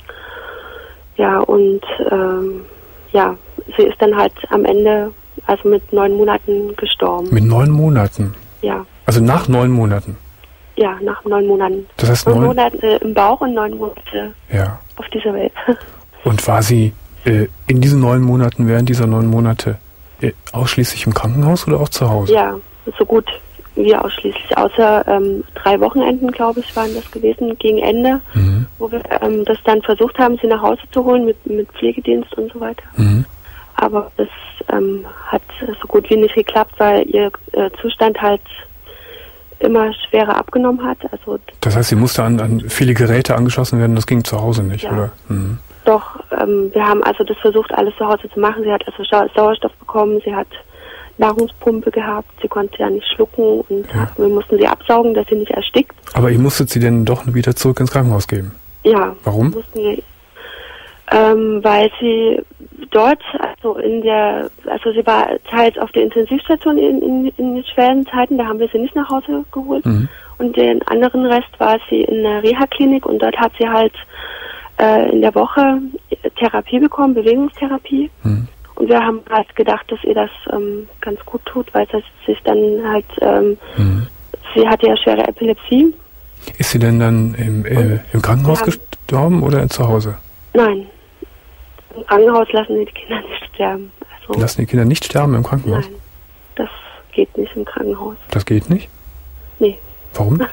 Ja, und ähm, ja, sie ist dann halt am Ende, also mit neun Monaten gestorben. Mit neun Monaten? Ja. Also nach neun Monaten? Ja, nach neun Monaten. Das heißt neun, neun Monate im Bauch und neun Monate ja. auf dieser Welt. Und war sie äh, in diesen neun Monaten, während dieser neun Monate, äh, ausschließlich im Krankenhaus oder auch zu Hause? Ja, so gut wie ausschließlich. Außer ähm, drei Wochenenden, glaube ich, waren das gewesen, gegen Ende, mhm. wo wir ähm, das dann versucht haben, sie nach Hause zu holen mit, mit Pflegedienst und so weiter. Mhm. Aber es ähm, hat so gut wie nicht geklappt, weil ihr äh, Zustand halt immer schwerer abgenommen hat. Also das heißt, sie musste an, an viele Geräte angeschlossen werden, das ging zu Hause nicht, ja. oder? Mhm. Doch, ähm, wir haben also das versucht, alles zu Hause zu machen. Sie hat also Sauerstoff bekommen, sie hat Nahrungspumpe gehabt, sie konnte ja nicht schlucken und ja. wir mussten sie absaugen, dass sie nicht erstickt. Aber ihr musstet sie denn doch wieder zurück ins Krankenhaus geben? Ja. Warum? Mussten wir, ähm, weil sie dort, also in der, also sie war teils auf der Intensivstation in, in, in den schweren Zeiten, da haben wir sie nicht nach Hause geholt. Mhm. Und den anderen Rest war sie in der Reha-Klinik und dort hat sie halt äh, in der Woche Therapie bekommen, Bewegungstherapie. Mhm. Und wir haben halt gedacht, dass ihr das ähm, ganz gut tut, weil es sich dann halt, ähm, mhm. sie hatte ja schwere Epilepsie. Ist sie denn dann im, äh, im Krankenhaus gestorben oder zu Hause? Nein. Im Krankenhaus lassen die Kinder nicht sterben. Also lassen die Kinder nicht sterben im Krankenhaus? Nein, das geht nicht im Krankenhaus. Das geht nicht? Nee. Warum?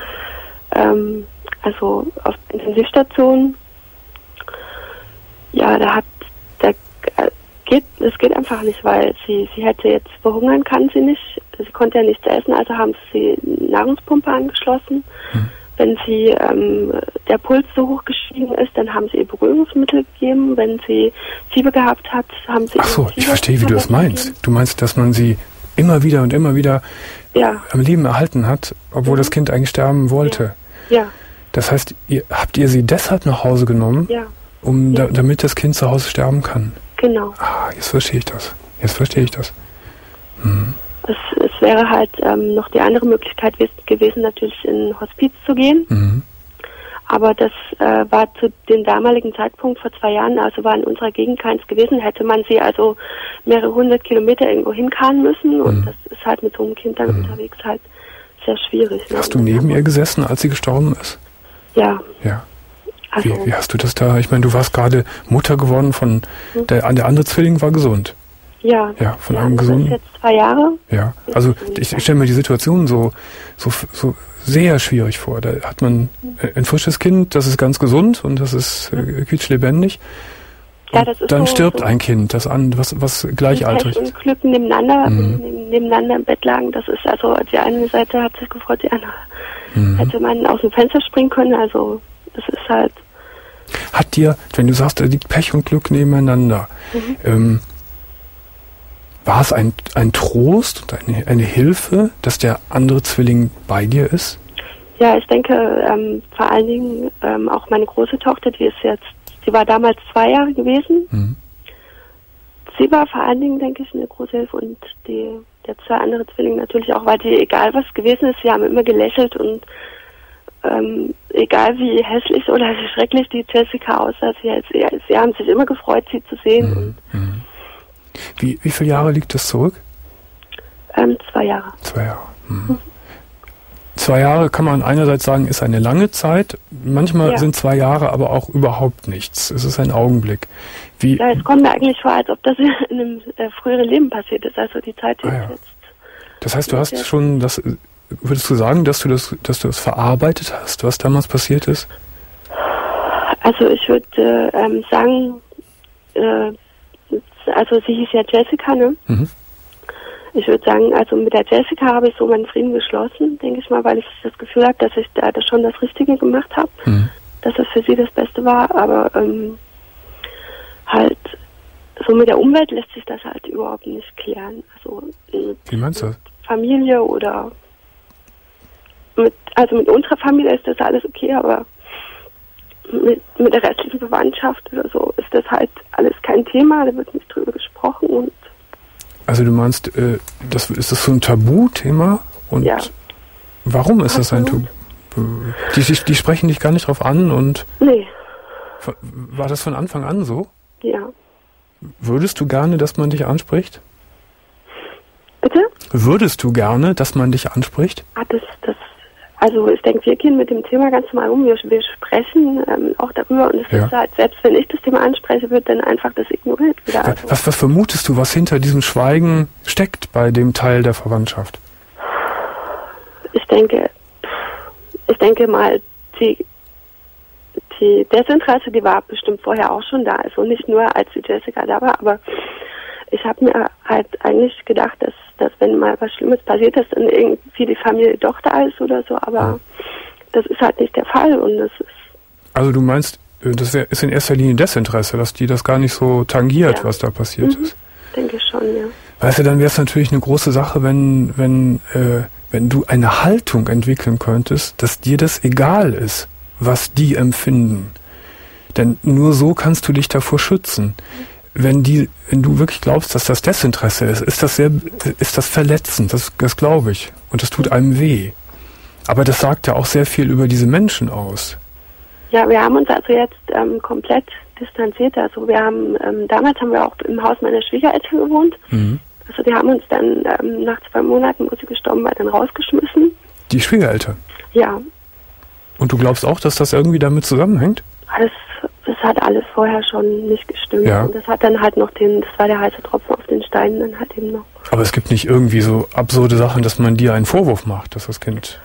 ähm, also auf der Intensivstation, ja, da hat, da geht, es geht einfach nicht, weil sie, sie hätte jetzt verhungern, kann sie nicht. Sie konnte ja nichts essen, also haben sie die Nahrungspumpe angeschlossen. Hm. Wenn sie ähm, der Puls so hoch gestiegen ist, dann haben sie ihr Beruhigungsmittel gegeben. Wenn sie Fieber gehabt hat, haben sie... Ach so, ich verstehe, wie du das meinst. Gegeben. Du meinst, dass man sie immer wieder und immer wieder ja. am Leben erhalten hat, obwohl mhm. das Kind eigentlich sterben wollte. Ja. ja. Das heißt, ihr, habt ihr sie deshalb nach Hause genommen, ja. um ja. Da, damit das Kind zu Hause sterben kann? Genau. Ah, jetzt verstehe ich das. Jetzt verstehe ich das. Mhm. Es, es wäre halt ähm, noch die andere Möglichkeit gewesen, natürlich in ein Hospiz zu gehen. Mhm. Aber das äh, war zu dem damaligen Zeitpunkt vor zwei Jahren, also war in unserer Gegend keins gewesen. Hätte man sie also mehrere hundert Kilometer irgendwo hinkarren müssen. Mhm. Und das ist halt mit so einem Kind dann mhm. unterwegs halt sehr schwierig. Hast ne? du neben ihr gesessen, als sie gestorben ist? Ja. Ja. Also, wie, wie hast du das da? Ich meine, du warst gerade Mutter geworden von, mhm. der, der andere Zwilling war gesund. Ja, ja, von ja, einem gesunden. Das ist jetzt zwei Jahre. Ja, also ich, ich stelle mir die Situation so, so, so sehr schwierig vor. Da hat man ein frisches Kind, das ist ganz gesund und das ist äh, quietschlebendig. Ja, das ist dann so, stirbt so ein Kind, das an, was, was gleichaltrig ist. Und Glück nebeneinander, mhm. nebeneinander im Bett lagen. Das ist also, die eine Seite hat sich gefreut, die andere mhm. hätte man aus dem Fenster springen können. Also das ist halt. Hat dir, wenn du sagst, da liegt Pech und Glück nebeneinander, mhm. ähm, War es ein, ein Trost und eine, eine Hilfe, dass der andere Zwilling bei dir ist? Ja, ich denke, ähm, vor allen Dingen ähm, auch meine große Tochter, die ist jetzt, die war damals zwei Jahre gewesen. Mhm. Sie war vor allen Dingen, denke ich, eine große Hilfe und die, der zwei andere Zwillinge natürlich auch, weil die, egal was gewesen ist, sie haben immer gelächelt und ähm, egal wie hässlich oder wie schrecklich die Jessica aussah, sie, sie, sie haben sich immer gefreut, sie zu sehen. Mhm. Und mhm. Wie, wie viele Jahre liegt das zurück? Ähm, zwei Jahre. Zwei Jahre. Mhm. Mhm. Zwei Jahre kann man einerseits sagen, ist eine lange Zeit. Manchmal ja. sind zwei Jahre aber auch überhaupt nichts. Es ist ein Augenblick. Wie ja, es kommt mir eigentlich vor, als ob das in einem äh, früheren Leben passiert ist. Also die Zeit, die ah, ja. jetzt. Das heißt, du hast jetzt schon das. Würdest du sagen, dass du das, dass du das verarbeitet hast, was damals passiert ist? Also ich würde äh, ähm, sagen, äh, also sie hieß ja Jessica, ne? Mhm. Ich würde sagen, also mit der Jessica habe ich so meinen Frieden geschlossen, denke ich mal, weil ich das Gefühl habe, dass ich da das schon das Richtige gemacht habe, mhm. dass das für sie das Beste war, aber ähm, halt so mit der Umwelt lässt sich das halt überhaupt nicht klären. Also wie meinst du das? Familie oder mit, also mit unserer Familie ist das alles okay, aber mit, mit der restlichen Verwandtschaft oder so ist das halt alles kein Thema, da wird nicht drüber gesprochen und also du meinst, äh, das, ist das so ein Tabuthema? Und ja. Warum ist das ein Tabu? Die, die, die sprechen dich gar nicht drauf an und... Nee. War das von Anfang an so? Ja. Würdest du gerne, dass man dich anspricht? Bitte? Würdest du gerne, dass man dich anspricht? Ah, das, das, also ich denke, wir gehen mit dem Thema ganz normal um. Wir, wir sprechen ähm, auch darüber und es ja. ist halt, selbst wenn ich das Thema anspreche, wird dann einfach das ignoriert wieder. Also. Was, was vermutest du, was hinter diesem Schweigen steckt bei dem Teil der Verwandtschaft? Ich denke, ich denke mal, die, die Desinteresse, die war bestimmt vorher auch schon da. Also nicht nur, als die Jessica da war, aber ich habe mir halt eigentlich gedacht, dass, dass wenn mal was Schlimmes passiert ist, dann irgendwie die Familie doch da ist oder so, aber ja. das ist halt nicht der Fall und das ist... Also du meinst, das wär, ist in erster Linie Desinteresse, dass die das gar nicht so tangiert, ja. was da passiert mhm. ist? Denke ich schon, ja. Weißt du, dann wäre es natürlich eine große Sache, wenn, wenn, äh, wenn du eine Haltung entwickeln könntest, dass dir das egal ist, was die empfinden. Denn nur so kannst du dich davor schützen. Wenn die, wenn du wirklich glaubst, dass das Desinteresse ist, ist das sehr, ist das verletzend, das, das glaube ich. Und das tut einem weh. Aber das sagt ja auch sehr viel über diese Menschen aus. Ja, wir haben uns also jetzt ähm, komplett distanziert. Also wir haben, ähm, damals haben wir auch im Haus meiner Schwiegereltern gewohnt. Mhm. Also die haben uns dann ähm, nach zwei Monaten, wo sie gestorben war, dann rausgeschmissen. Die Schwiegereltern? Ja. Und du glaubst auch, dass das irgendwie damit zusammenhängt? Das, das hat alles vorher schon nicht gestimmt. Ja. Und das hat dann halt noch den, das war der heiße Tropfen auf den Steinen dann halt eben noch. Aber es gibt nicht irgendwie so absurde Sachen, dass man dir einen Vorwurf macht, dass das Kind...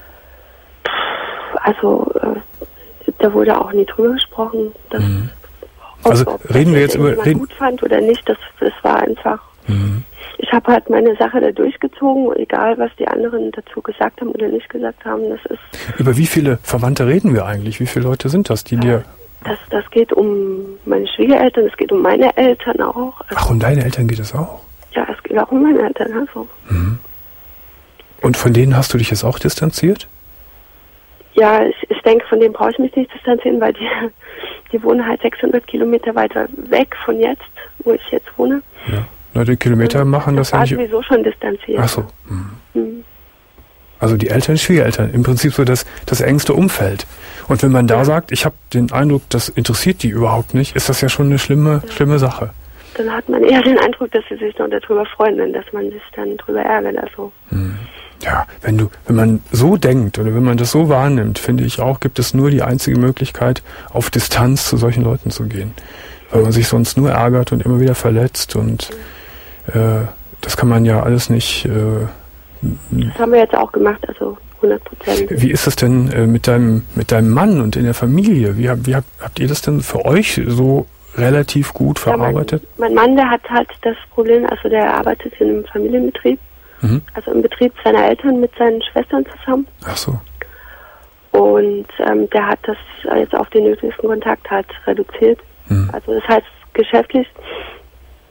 Also, äh, da wurde auch nie drüber gesprochen. Dass, mhm. Also ob, ob reden wir jetzt über... Reden gut fand oder nicht, das, das war einfach... Mhm. Ich habe halt meine Sache da durchgezogen, egal was die anderen dazu gesagt haben oder nicht gesagt haben. Das ist. Über wie viele Verwandte reden wir eigentlich? Wie viele Leute sind das, die dir... Das, das geht um meine Schwiegereltern, es geht um meine Eltern auch. Also, ach, um deine Eltern geht es auch? Ja, es geht auch um meine Eltern. Also. Mhm. Und von denen hast du dich jetzt auch distanziert? Ja, ich, ich denke, von denen brauche ich mich nicht distanzieren, weil die, die wohnen halt sechshundert Kilometer weiter weg von jetzt, wo ich jetzt wohne. Ja. Na, die Kilometer und machen das, das ja nicht... Das war sowieso schon distanziert. Ach so. Mhm. Mhm. Also die Eltern, Schwiegereltern, im Prinzip so das, das engste Umfeld. Und wenn man da ja. sagt, ich habe den Eindruck, das interessiert die überhaupt nicht, ist das ja schon eine schlimme, ja. schlimme Sache. Dann hat man eher den Eindruck, dass sie sich noch darüber freuen, wenn dass man sich dann darüber ärgert. Also. Mhm. Ja, wenn du, wenn man so denkt oder wenn man das so wahrnimmt, finde ich auch, gibt es nur die einzige Möglichkeit, auf Distanz zu solchen Leuten zu gehen. Weil man sich sonst nur ärgert und immer wieder verletzt und äh, das kann man ja alles nicht... Äh, das haben wir jetzt auch gemacht, also hundert Prozent. Wie ist das denn äh, mit deinem mit deinem Mann und in der Familie? Wie, wie habt, habt ihr das denn für euch so relativ gut verarbeitet? Ja, mein, mein Mann, der hat halt das Problem, also der arbeitet in einem Familienbetrieb, mhm. also im Betrieb seiner Eltern mit seinen Schwestern zusammen. Ach so. Und ähm, der hat das jetzt auf den nötigsten Kontakt halt reduziert. Mhm. Also das heißt, geschäftlich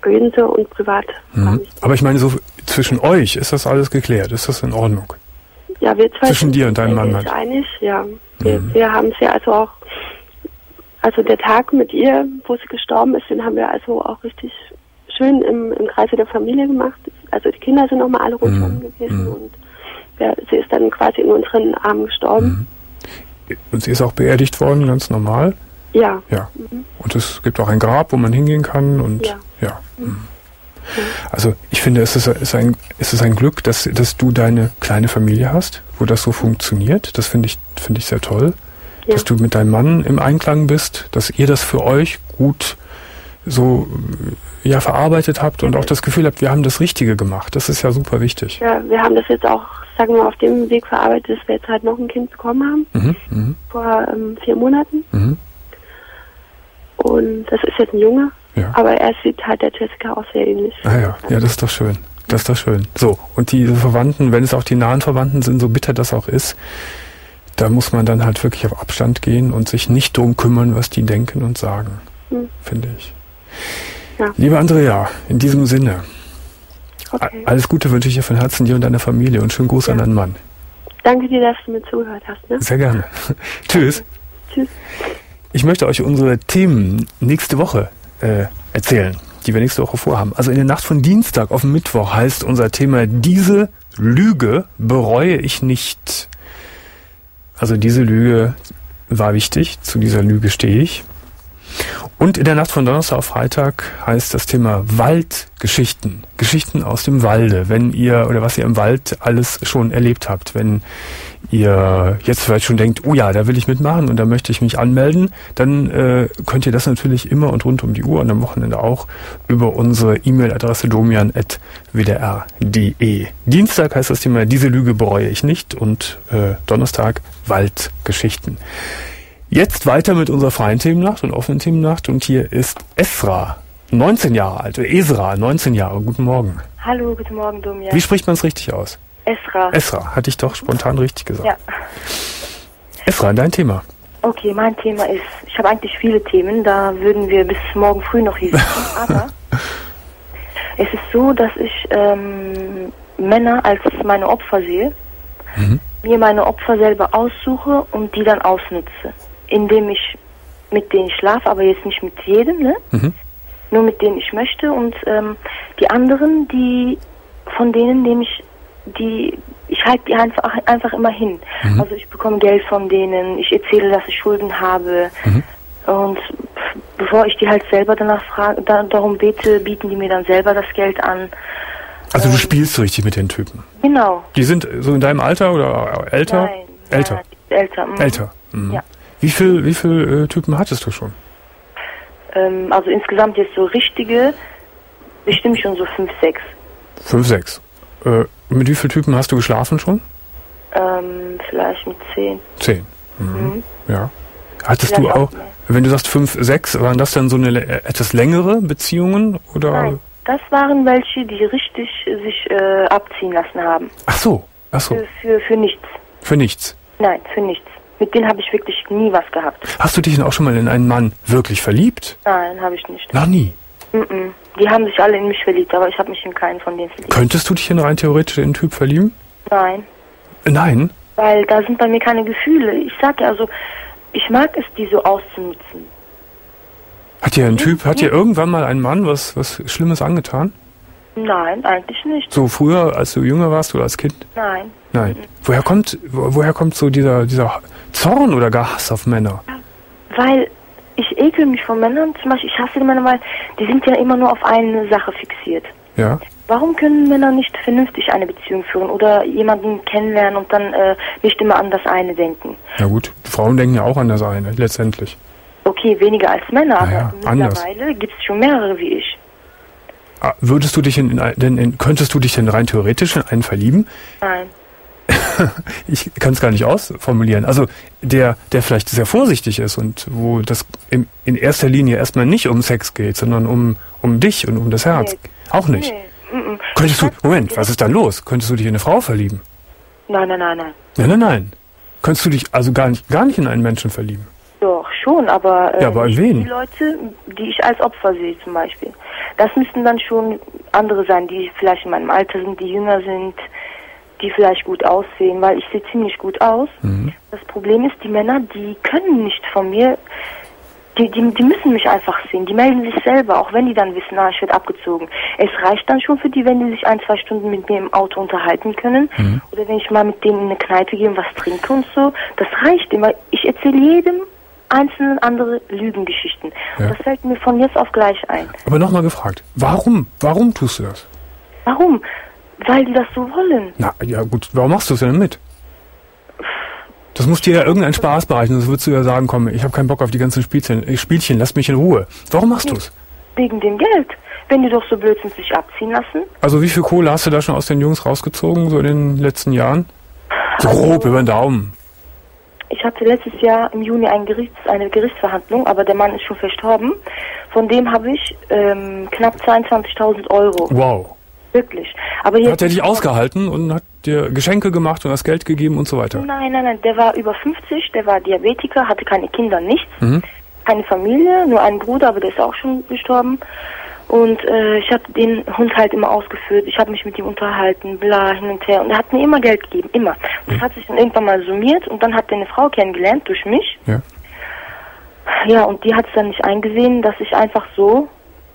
reden sie und privat. Mhm. Aber ich meine, so zwischen euch, ist das alles geklärt? Ist das in Ordnung? Ja, wir zwei zwischen dir und deinem Mann halt. Einig, ja. Wir, mhm. wir haben es ja also auch, also der Tag mit ihr, wo sie gestorben ist, den haben wir also auch richtig schön im, im Kreise der Familie gemacht. Also die Kinder sind nochmal alle rundherum mhm. gewesen mhm. und ja, sie ist dann quasi in unseren Armen gestorben. Mhm. Und sie ist auch beerdigt worden, ganz normal? Ja. Ja. Mhm. Und es gibt auch ein Grab, wo man hingehen kann und ja. ja. Mhm. Also ich finde, es ist, ist, ein, es ist ein Glück, dass, dass du deine kleine Familie hast, wo das so funktioniert. Das finde ich, finde ich sehr toll. Ja. Dass du mit deinem Mann im Einklang bist, dass ihr das für euch gut so ja, verarbeitet habt und auch das Gefühl habt, wir haben das Richtige gemacht. Das ist ja super wichtig. Ja, wir haben das jetzt auch, sagen wir mal, auf dem Weg verarbeitet, dass wir jetzt halt noch ein Kind bekommen haben. Mhm, mh. Vor ähm, vier Monaten. Mhm. Und das ist jetzt ein Junge. Ja. Aber er sieht halt der Jessica auch sehr ähnlich. Ah ja, ja, das ist doch schön. Das ist doch schön. So, und diese Verwandten, wenn es auch die nahen Verwandten sind, so bitter das auch ist, da muss man dann halt wirklich auf Abstand gehen und sich nicht drum kümmern, was die denken und sagen, hm. finde ich. Ja. Liebe Andrea, in diesem Sinne, okay. alles Gute wünsche ich dir von Herzen, dir und deiner Familie und schönen Gruß ja. an deinen Mann. Danke dir, dass du mir zugehört hast. Ne? Sehr gerne. Tschüss. Tschüss. Ich möchte euch unsere Themen nächste Woche äh, erzählen, die wir nächste Woche vorhaben. Also in der Nacht von Dienstag auf Mittwoch heißt unser Thema Diese Lüge bereue ich nicht. Also diese Lüge war wichtig, zu dieser Lüge stehe ich. Und in der Nacht von Donnerstag auf Freitag heißt das Thema Waldgeschichten. Geschichten aus dem Walde, wenn ihr oder was ihr im Wald alles schon erlebt habt. Wenn ihr jetzt vielleicht schon denkt, oh ja, da will ich mitmachen und da möchte ich mich anmelden, dann äh, könnt ihr das natürlich immer und rund um die Uhr und am Wochenende auch über unsere E-Mail-Adresse domian at w d r punkt d e. Dienstag heißt das Thema Diese Lüge bereue ich nicht und äh, Donnerstag Waldgeschichten. Jetzt weiter mit unserer freien Themennacht und offenen Themennacht und hier ist Esra, neunzehn Jahre alt, Esra, neunzehn Jahre, guten Morgen. Hallo, guten Morgen, Domian. Wie spricht man es richtig aus? Esra. Esra, hatte ich doch spontan richtig gesagt. Ja. Esra, dein Thema. Okay, mein Thema ist, ich habe eigentlich viele Themen, da würden wir bis morgen früh noch hier sitzen, aber es ist so, dass ich ähm, Männer als meine Opfer sehe, mhm. mir meine Opfer selber aussuche und die dann ausnutze, indem ich mit denen schlafe, aber jetzt nicht mit jedem, ne? Mhm. Nur mit denen ich möchte und ähm, die anderen, die von denen nehme ich die, ich halte die einfach, einfach immer hin. Mhm. Also ich bekomme Geld von denen, ich erzähle, dass ich Schulden habe mhm. und bevor ich die halt selber danach frage, da, darum bete, bieten die mir dann selber das Geld an. Also du spielst so richtig mit den Typen? Genau. Die sind so in deinem Alter oder älter? Nein. Älter? Ja, älter. Mhm. Älter. Mhm. Ja. Wie viel, wie viel äh, Typen hattest du schon? Ähm, also insgesamt jetzt so richtige, bestimmt schon so fünf, sechs. Fünf, sechs. Äh, mit wie vielen Typen hast du geschlafen schon? Ähm, vielleicht mit zehn. Zehn. Mhm. Mhm. Ja. Hattest vielleicht du auch, auch wenn du sagst fünf, sechs, waren das dann so eine äh, etwas längere Beziehungen? Oder? Nein, das waren welche, die richtig sich äh, abziehen lassen haben. Ach so, ach so. Für, für, für nichts. Für nichts? Nein, für nichts. Mit denen habe ich wirklich nie was gehabt. Hast du dich denn auch schon mal in einen Mann wirklich verliebt? Nein, habe ich nicht. Noch nie? Mm-mm. Die haben sich alle in mich verliebt, aber ich habe mich in keinen von denen verliebt. Könntest du dich in rein theoretisch in einen Typ verlieben? Nein. Nein? Weil da sind bei mir keine Gefühle. Ich sag ja, also, ich mag es, die so auszunutzen. Hat dir ein Typ, hat dir irgendwann mal ein Mann was, was Schlimmes angetan? Nein, eigentlich nicht. So früher, als du jünger warst oder als Kind? Nein. Nein. Mhm. Woher kommt, wo, woher kommt so dieser, dieser Zorn oder gar Hass auf Männer? Weil ich ekel mich von Männern, zum Beispiel, ich hasse die Männer, weil die sind ja immer nur auf eine Sache fixiert. Ja. Warum können Männer nicht vernünftig eine Beziehung führen oder jemanden kennenlernen und dann äh, nicht immer an das eine denken? Na gut, Frauen denken ja auch an das eine, letztendlich. Okay, weniger als Männer, naja, aber mittlerweile gibt es schon mehrere wie ich. Würdest du dich in, in, in, in, könntest du dich denn rein theoretisch in einen verlieben? Nein. Ich kann es gar nicht ausformulieren. Also der, der vielleicht sehr vorsichtig ist und wo das in, in erster Linie erstmal nicht um Sex geht, sondern um, um dich und um das Herz. Nee. Auch nicht. Nee. Mm-mm. Könntest du, Moment, was ist da los? Könntest du dich in eine Frau verlieben? Nein, nein, nein, nein. Nein, nein, nein. Könntest du dich also gar nicht, gar nicht in einen Menschen verlieben? Doch, schon, aber, äh, ja, aber in wen? Die Leute, die ich als Opfer sehe zum Beispiel. Das müssten dann schon andere sein, die vielleicht in meinem Alter sind, die jünger sind, die vielleicht gut aussehen, weil ich sehe ziemlich gut aus. Mhm. Das Problem ist, die Männer, die können nicht von mir, die, die, die müssen mich einfach sehen, die melden sich selber, auch wenn die dann wissen, ah, ich werde abgezogen. Es reicht dann schon für die, wenn die sich ein, zwei Stunden mit mir im Auto unterhalten können, mhm. oder wenn ich mal mit denen in eine Kneipe gehe und was trinke und so. Das reicht immer. Ich erzähle jedem einzelnen andere Lügengeschichten. Ja. Das fällt mir von jetzt auf gleich ein. Aber nochmal gefragt, warum? Warum tust du das? Warum? Weil die das so wollen. Na, ja gut, warum machst du es denn mit? Das muss dir ja irgendeinen Spaß bereichen, sonst würdest du ja sagen, komm, ich habe keinen Bock auf die ganzen Spielchen, Spielchen, lass mich in Ruhe. Warum machst du es? Wegen dem Geld. Wenn die doch so blöd sind, sich abziehen lassen. Also wie viel Kohle hast du da schon aus den Jungs rausgezogen, so in den letzten Jahren? So also, grob, über den Daumen. Ich hatte letztes Jahr im Juni ein Gerichts, eine Gerichtsverhandlung, aber der Mann ist schon verstorben. Von dem habe ich ähm, knapp zweiundzwanzigtausend Euro. Wow. Wirklich. Aber jetzt hat er dich ausgehalten und hat dir Geschenke gemacht und das Geld gegeben und so weiter? Nein, nein, nein. Der war über fünfzig, der war Diabetiker, hatte keine Kinder, nichts. Mhm. Keine Familie, nur einen Bruder, aber der ist auch schon gestorben. Und äh, ich habe den Hund halt immer ausgeführt. Ich habe mich mit ihm unterhalten, bla, hin und her. Und er hat mir immer Geld gegeben, immer. Und das hat sich dann irgendwann mal summiert und dann hat er eine Frau kennengelernt durch mich. Ja. Ja, und die hat es dann nicht eingesehen, dass ich einfach so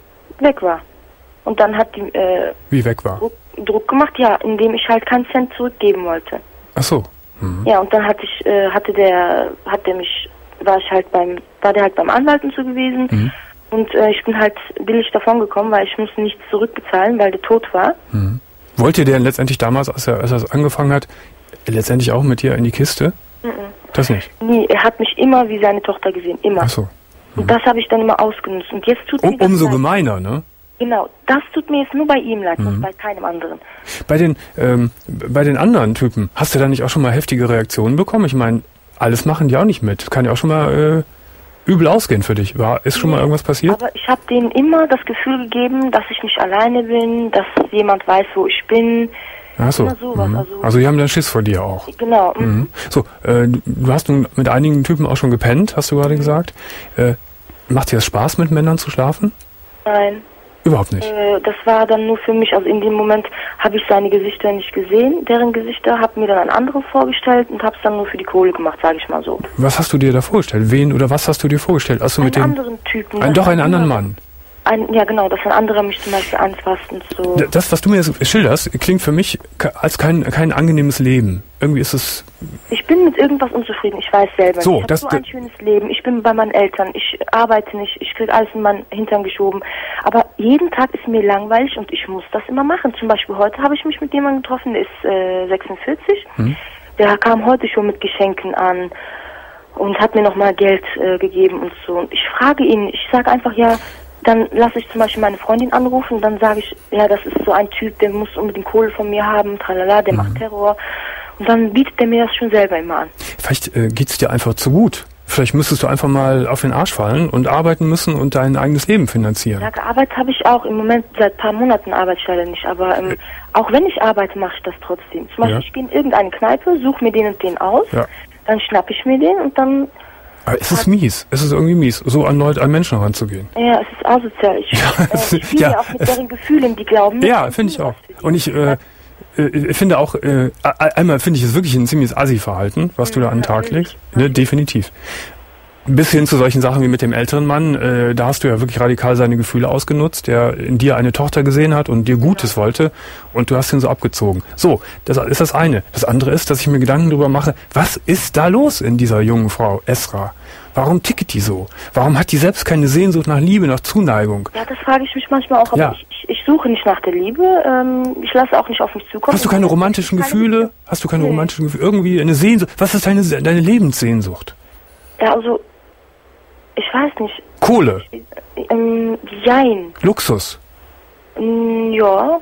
weg war. Und dann hat die äh, Wie weg war? Druck, Druck gemacht, ja, indem ich halt keinen Cent zurückgeben wollte. Ach so. Mhm. Ja, und dann hatte ich, äh, hatte der, hat der mich, war ich halt beim, war der halt beim Anwalt und so gewesen. Mhm. Und äh, ich bin halt billig davon gekommen, weil ich musste nichts zurückbezahlen, weil der tot war. Mhm. Wollte der letztendlich damals, als er, als er angefangen hat, letztendlich auch mit dir in die Kiste? Mhm. Das nicht? Nee, er hat mich immer wie seine Tochter gesehen, immer. Ach so. Mhm. Und das habe ich dann immer ausgenutzt. Und jetzt tut um, mir das umso leid. gemeiner, ne? Genau, das tut mir jetzt nur bei ihm leid, mhm. bei keinem anderen. Bei den, ähm, bei den anderen Typen, hast du da nicht auch schon mal heftige Reaktionen bekommen? Ich meine, alles machen die auch nicht mit. Kann ja auch schon mal äh, übel ausgehen für dich. War, ist schon nee, mal irgendwas passiert? Aber ich habe denen immer das Gefühl gegeben, dass ich nicht alleine bin, dass jemand weiß, wo ich bin. Ach so. Sowas, mhm. also, also die haben dann Schiss vor dir auch. Genau. Mhm. So, äh, du hast nun mit einigen Typen auch schon gepennt, hast du gerade mhm. gesagt. Äh, macht dir das Spaß, mit Männern zu schlafen? Nein. Überhaupt nicht? Äh, das war dann nur für mich, also in dem Moment habe ich seine Gesichter nicht gesehen, deren Gesichter, habe mir dann ein anderes vorgestellt und habe es dann nur für die Kohle gemacht, sage ich mal so. Was hast du dir da vorgestellt? Wen oder was hast du dir vorgestellt? Also einen mit dem anderen Typen. Ein, doch einen anderen Mann? Ein, ja genau, dass ein anderer mich zum Beispiel anfasst und so. Das, was du mir jetzt schilderst, klingt für mich als kein, kein angenehmes Leben. Irgendwie ist es... Ich bin mit irgendwas unzufrieden, ich weiß selber so, nicht. Ich habe so ein schönes Leben, ich bin bei meinen Eltern, ich arbeite nicht, ich kriege alles in meinen Hintern geschoben. Aber jeden Tag ist mir langweilig und ich muss das immer machen. Zum Beispiel heute habe ich mich mit jemandem getroffen, der ist äh, sechsundvierzig. Hm. Der kam heute schon mit Geschenken an und hat mir nochmal Geld äh, gegeben und so. Und ich frage ihn, ich sage einfach, ja... Dann lasse ich zum Beispiel meine Freundin anrufen und dann sage ich, ja, das ist so ein Typ, der muss unbedingt Kohle von mir haben, tralala, der mhm. macht Terror. Und dann bietet er mir das schon selber immer an. Vielleicht äh, geht's dir einfach zu gut. Vielleicht müsstest du einfach mal auf den Arsch fallen und arbeiten müssen und dein eigenes Leben finanzieren. Ja, gearbeitet habe ich auch. Im Moment, seit ein paar Monaten arbeite ich leider nicht. Aber ähm, auch wenn ich arbeite, mache ich das trotzdem. Zum Beispiel, ja. ich gehe in irgendeine Kneipe, suche mir den und den aus, ja. dann schnappe ich mir den und dann... Aber es ist mies. Es ist irgendwie mies, so an Leute, an Menschen heranzugehen. Ja, es ist asozial. Ich, ja, äh, ich spiele ja auch mit deren Gefühlen, die glauben. Ja, finde ich auch. Und ich äh, äh, finde auch, äh, einmal finde ich es wirklich ein ziemliches Assi-Verhalten, was mhm, du da an den Tag legst. Ne, definitiv. Bis hin zu solchen Sachen wie mit dem älteren Mann, äh, da hast du ja wirklich radikal seine Gefühle ausgenutzt, der in dir eine Tochter gesehen hat und dir Gutes ja. wollte und du hast ihn so abgezogen. So, das ist das eine. Das andere ist, dass ich mir Gedanken darüber mache, was ist da los in dieser jungen Frau, Esra? Warum tickt die so? Warum hat die selbst keine Sehnsucht nach Liebe, nach Zuneigung? Ja, das frage ich mich manchmal auch, aber ja. ich, ich, ich suche nicht nach der Liebe, ähm, ich lasse auch nicht auf mich zukommen. Hast du keine romantischen Gefühle? Hast du keine nee. romantischen Gefühle? Irgendwie eine Sehnsucht? Was ist deine, deine Lebenssehnsucht? Ja, also... Ich weiß nicht. Kohle? Ähm, jein. Luxus? Mm, ja.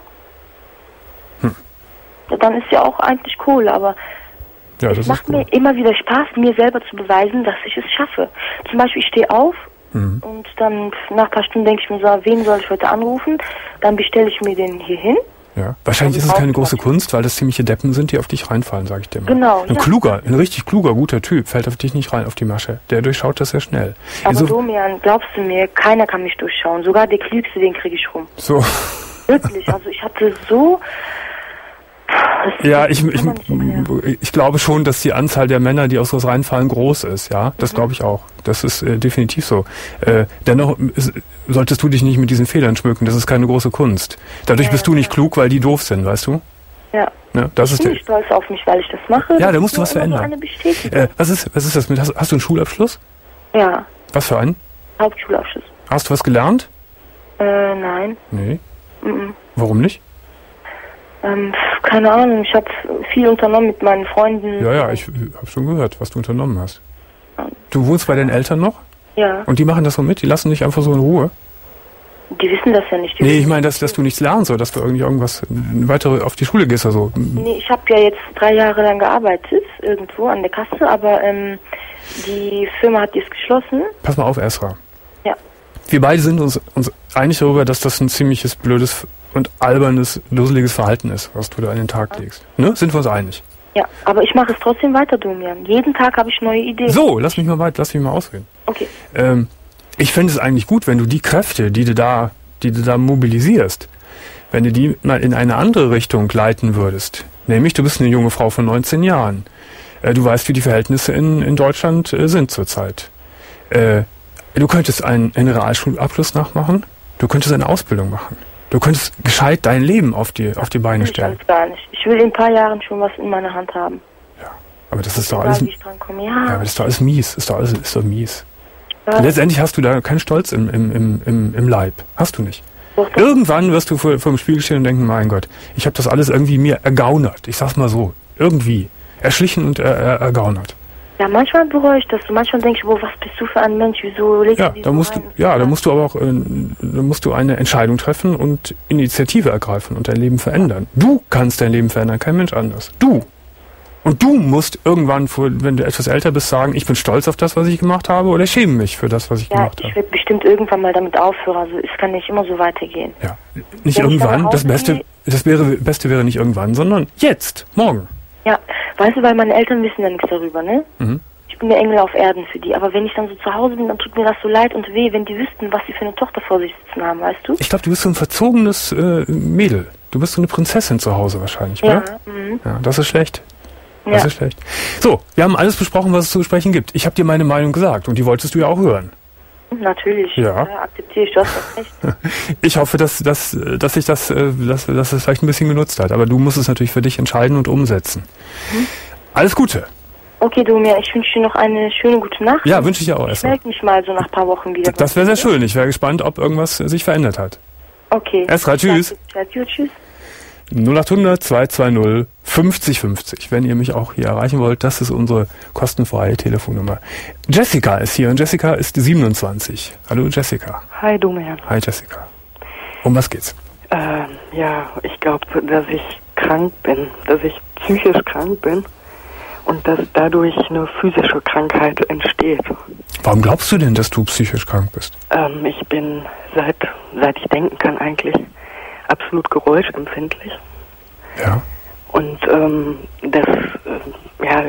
Hm. ja. Dann ist ja auch eigentlich Kohle, aber ja, es macht mir immer wieder Spaß, mir selber zu beweisen, dass ich es schaffe. Zum Beispiel, ich stehe auf mhm. und dann nach ein paar Stunden denke ich mir so, wen soll ich heute anrufen? Dann bestelle ich mir den hier hin Ja, wahrscheinlich ist es keine große Kunst, weil das ziemliche Deppen sind, die auf dich reinfallen, sage ich dir mal. Genau. Ein ja. kluger, ein richtig kluger, guter Typ fällt auf dich nicht rein, auf die Masche. Der durchschaut das sehr schnell. Aber so, Domian, glaubst du mir, keiner kann mich durchschauen. Sogar der Klügste, den kriege ich rum. So. Wirklich, also ich hatte so... Ja, ich, ich, ich glaube schon, dass die Anzahl der Männer, die aus sowas reinfallen, groß ist. Ja, das mhm. glaube ich auch. Das ist äh, definitiv so. Äh, dennoch ist, solltest du dich nicht mit diesen Fehlern schmücken. Das ist keine große Kunst. Dadurch ja, bist du nicht ja. klug, weil die doof sind, weißt du? Ja. ja das ich ist bin nicht stolz auf mich, weil ich das mache. Ja, da musst du was verändern. So äh, was ist, was ist das mit? Hast, hast du einen Schulabschluss? Ja. Was für einen? Hauptschulabschluss. Hast du was gelernt? Äh, nein. Nee. Mhm. Warum nicht? Ähm, keine Ahnung, ich habe viel unternommen mit meinen Freunden. Ja, ja, ich habe schon gehört, was du unternommen hast. Du wohnst bei deinen Eltern noch? Ja. Und die machen das so mit? Die lassen dich einfach so in Ruhe? Die wissen das ja nicht. Die nee, ich meine, dass, dass du nichts lernst oder dass du irgendwie irgendwas weiter auf die Schule gehst oder so. Nee, ich habe ja jetzt drei Jahre lang gearbeitet, irgendwo an der Kasse, aber ähm, die Firma hat jetzt geschlossen. Pass mal auf, Esra. Ja. Wir beide sind uns, uns einig darüber, dass das ein ziemliches blödes und albernes, dusseliges Verhalten ist, was du da an den Tag legst. Ne? Sind wir uns einig? Ja, aber ich mache es trotzdem weiter, Domian. Jeden Tag habe ich neue Ideen. So, lass mich mal weit, lass mich mal ausreden. Okay. Ähm, ich fände es eigentlich gut, wenn du die Kräfte, die du da, die du da mobilisierst, wenn du die mal in eine andere Richtung leiten würdest. Nämlich, du bist eine junge Frau von neunzehn Jahren. Äh, du weißt, wie die Verhältnisse in, in Deutschland äh, sind zurzeit. Äh, du könntest einen, einen Realschulabschluss nachmachen. Du könntest eine Ausbildung machen. Du könntest gescheit dein Leben auf die, auf die Beine stellen. Ich gar nicht. Ich will in ein paar Jahren schon was in meiner Hand haben. Ja, aber das ist doch alles, ich dran komme. Ja. ja, aber das ist doch alles mies. Ist doch alles, ist doch mies. Ja. Letztendlich hast du da keinen Stolz im, im, im, im, im Leib. Hast du nicht. Doch, Irgendwann wirst du vor, vor dem Spiegel stehen und denken, mein Gott, ich habe das alles irgendwie mir ergaunert. Ich sag's mal so. Irgendwie. Erschlichen und er, er, ergaunert. Ja, manchmal bereue ich das. Manchmal denke ich, wo, was bist du für ein Mensch? Wieso legst ja, du die da so musst rein? du, ja, da musst du aber auch, äh, da musst du eine Entscheidung treffen und Initiative ergreifen und dein Leben verändern. Du kannst dein Leben verändern, kein Mensch anders. Du. Und du musst irgendwann, wenn du etwas älter bist, sagen, ich bin stolz auf das, was ich gemacht habe, oder schäme mich für das, was ich ja, gemacht ich habe. werde bestimmt irgendwann mal damit aufhören. Also es kann nicht immer so weitergehen. Ja, nicht Wenn irgendwann. Das Beste, das wäre, Beste wäre nicht irgendwann, sondern jetzt, morgen. Ja, weißt du, weil meine Eltern wissen ja nichts darüber, ne? Mhm. Ich bin der Engel auf Erden für die. Aber wenn ich dann so zu Hause bin, dann tut mir das so leid und weh, wenn die wüssten, was sie für eine Tochter vor sich sitzen haben, weißt du? Ich glaube, du bist so ein verzogenes äh, Mädel. Du bist so eine Prinzessin zu Hause wahrscheinlich, ja, oder? Mhm. Ja, das ist schlecht. Ja. Das ist schlecht. So, wir haben alles besprochen, was es zu besprechen gibt. Ich habe dir meine Meinung gesagt und die wolltest du ja auch hören. Natürlich. Ja. ja akzeptiere ich, du hast recht. Ich hoffe, dass, dass, dass sich das, dass, dass es vielleicht ein bisschen genutzt hat. Aber du musst es natürlich für dich entscheiden und umsetzen. Mhm. Alles Gute. Okay, Domian, ich wünsche dir noch eine schöne gute Nacht. Ja, wünsche ich dir auch Ich erstmal. melde mich mal so nach ein paar Wochen wieder. Das wäre sehr schön. Ich wäre gespannt, ob irgendwas sich verändert hat. Okay. Esra, tschüss. Tschüss. Tschüss. null acht hundert zwei zwei null fünfzig fünfzig. Wenn ihr mich auch hier erreichen wollt, das ist unsere kostenfreie Telefonnummer. Jessica ist hier und Jessica ist siebenundzwanzig. Hallo Jessica. Hi Domian. Hi Jessica. Um was geht's? Ähm, ja, ich glaube, dass ich krank bin, dass ich psychisch krank bin und dass dadurch eine physische Krankheit entsteht. Warum glaubst du denn, dass du psychisch krank bist? Ähm, ich bin seit, seit ich denken kann eigentlich absolut geräuschempfindlich. Ja. Und ähm, das äh, ja,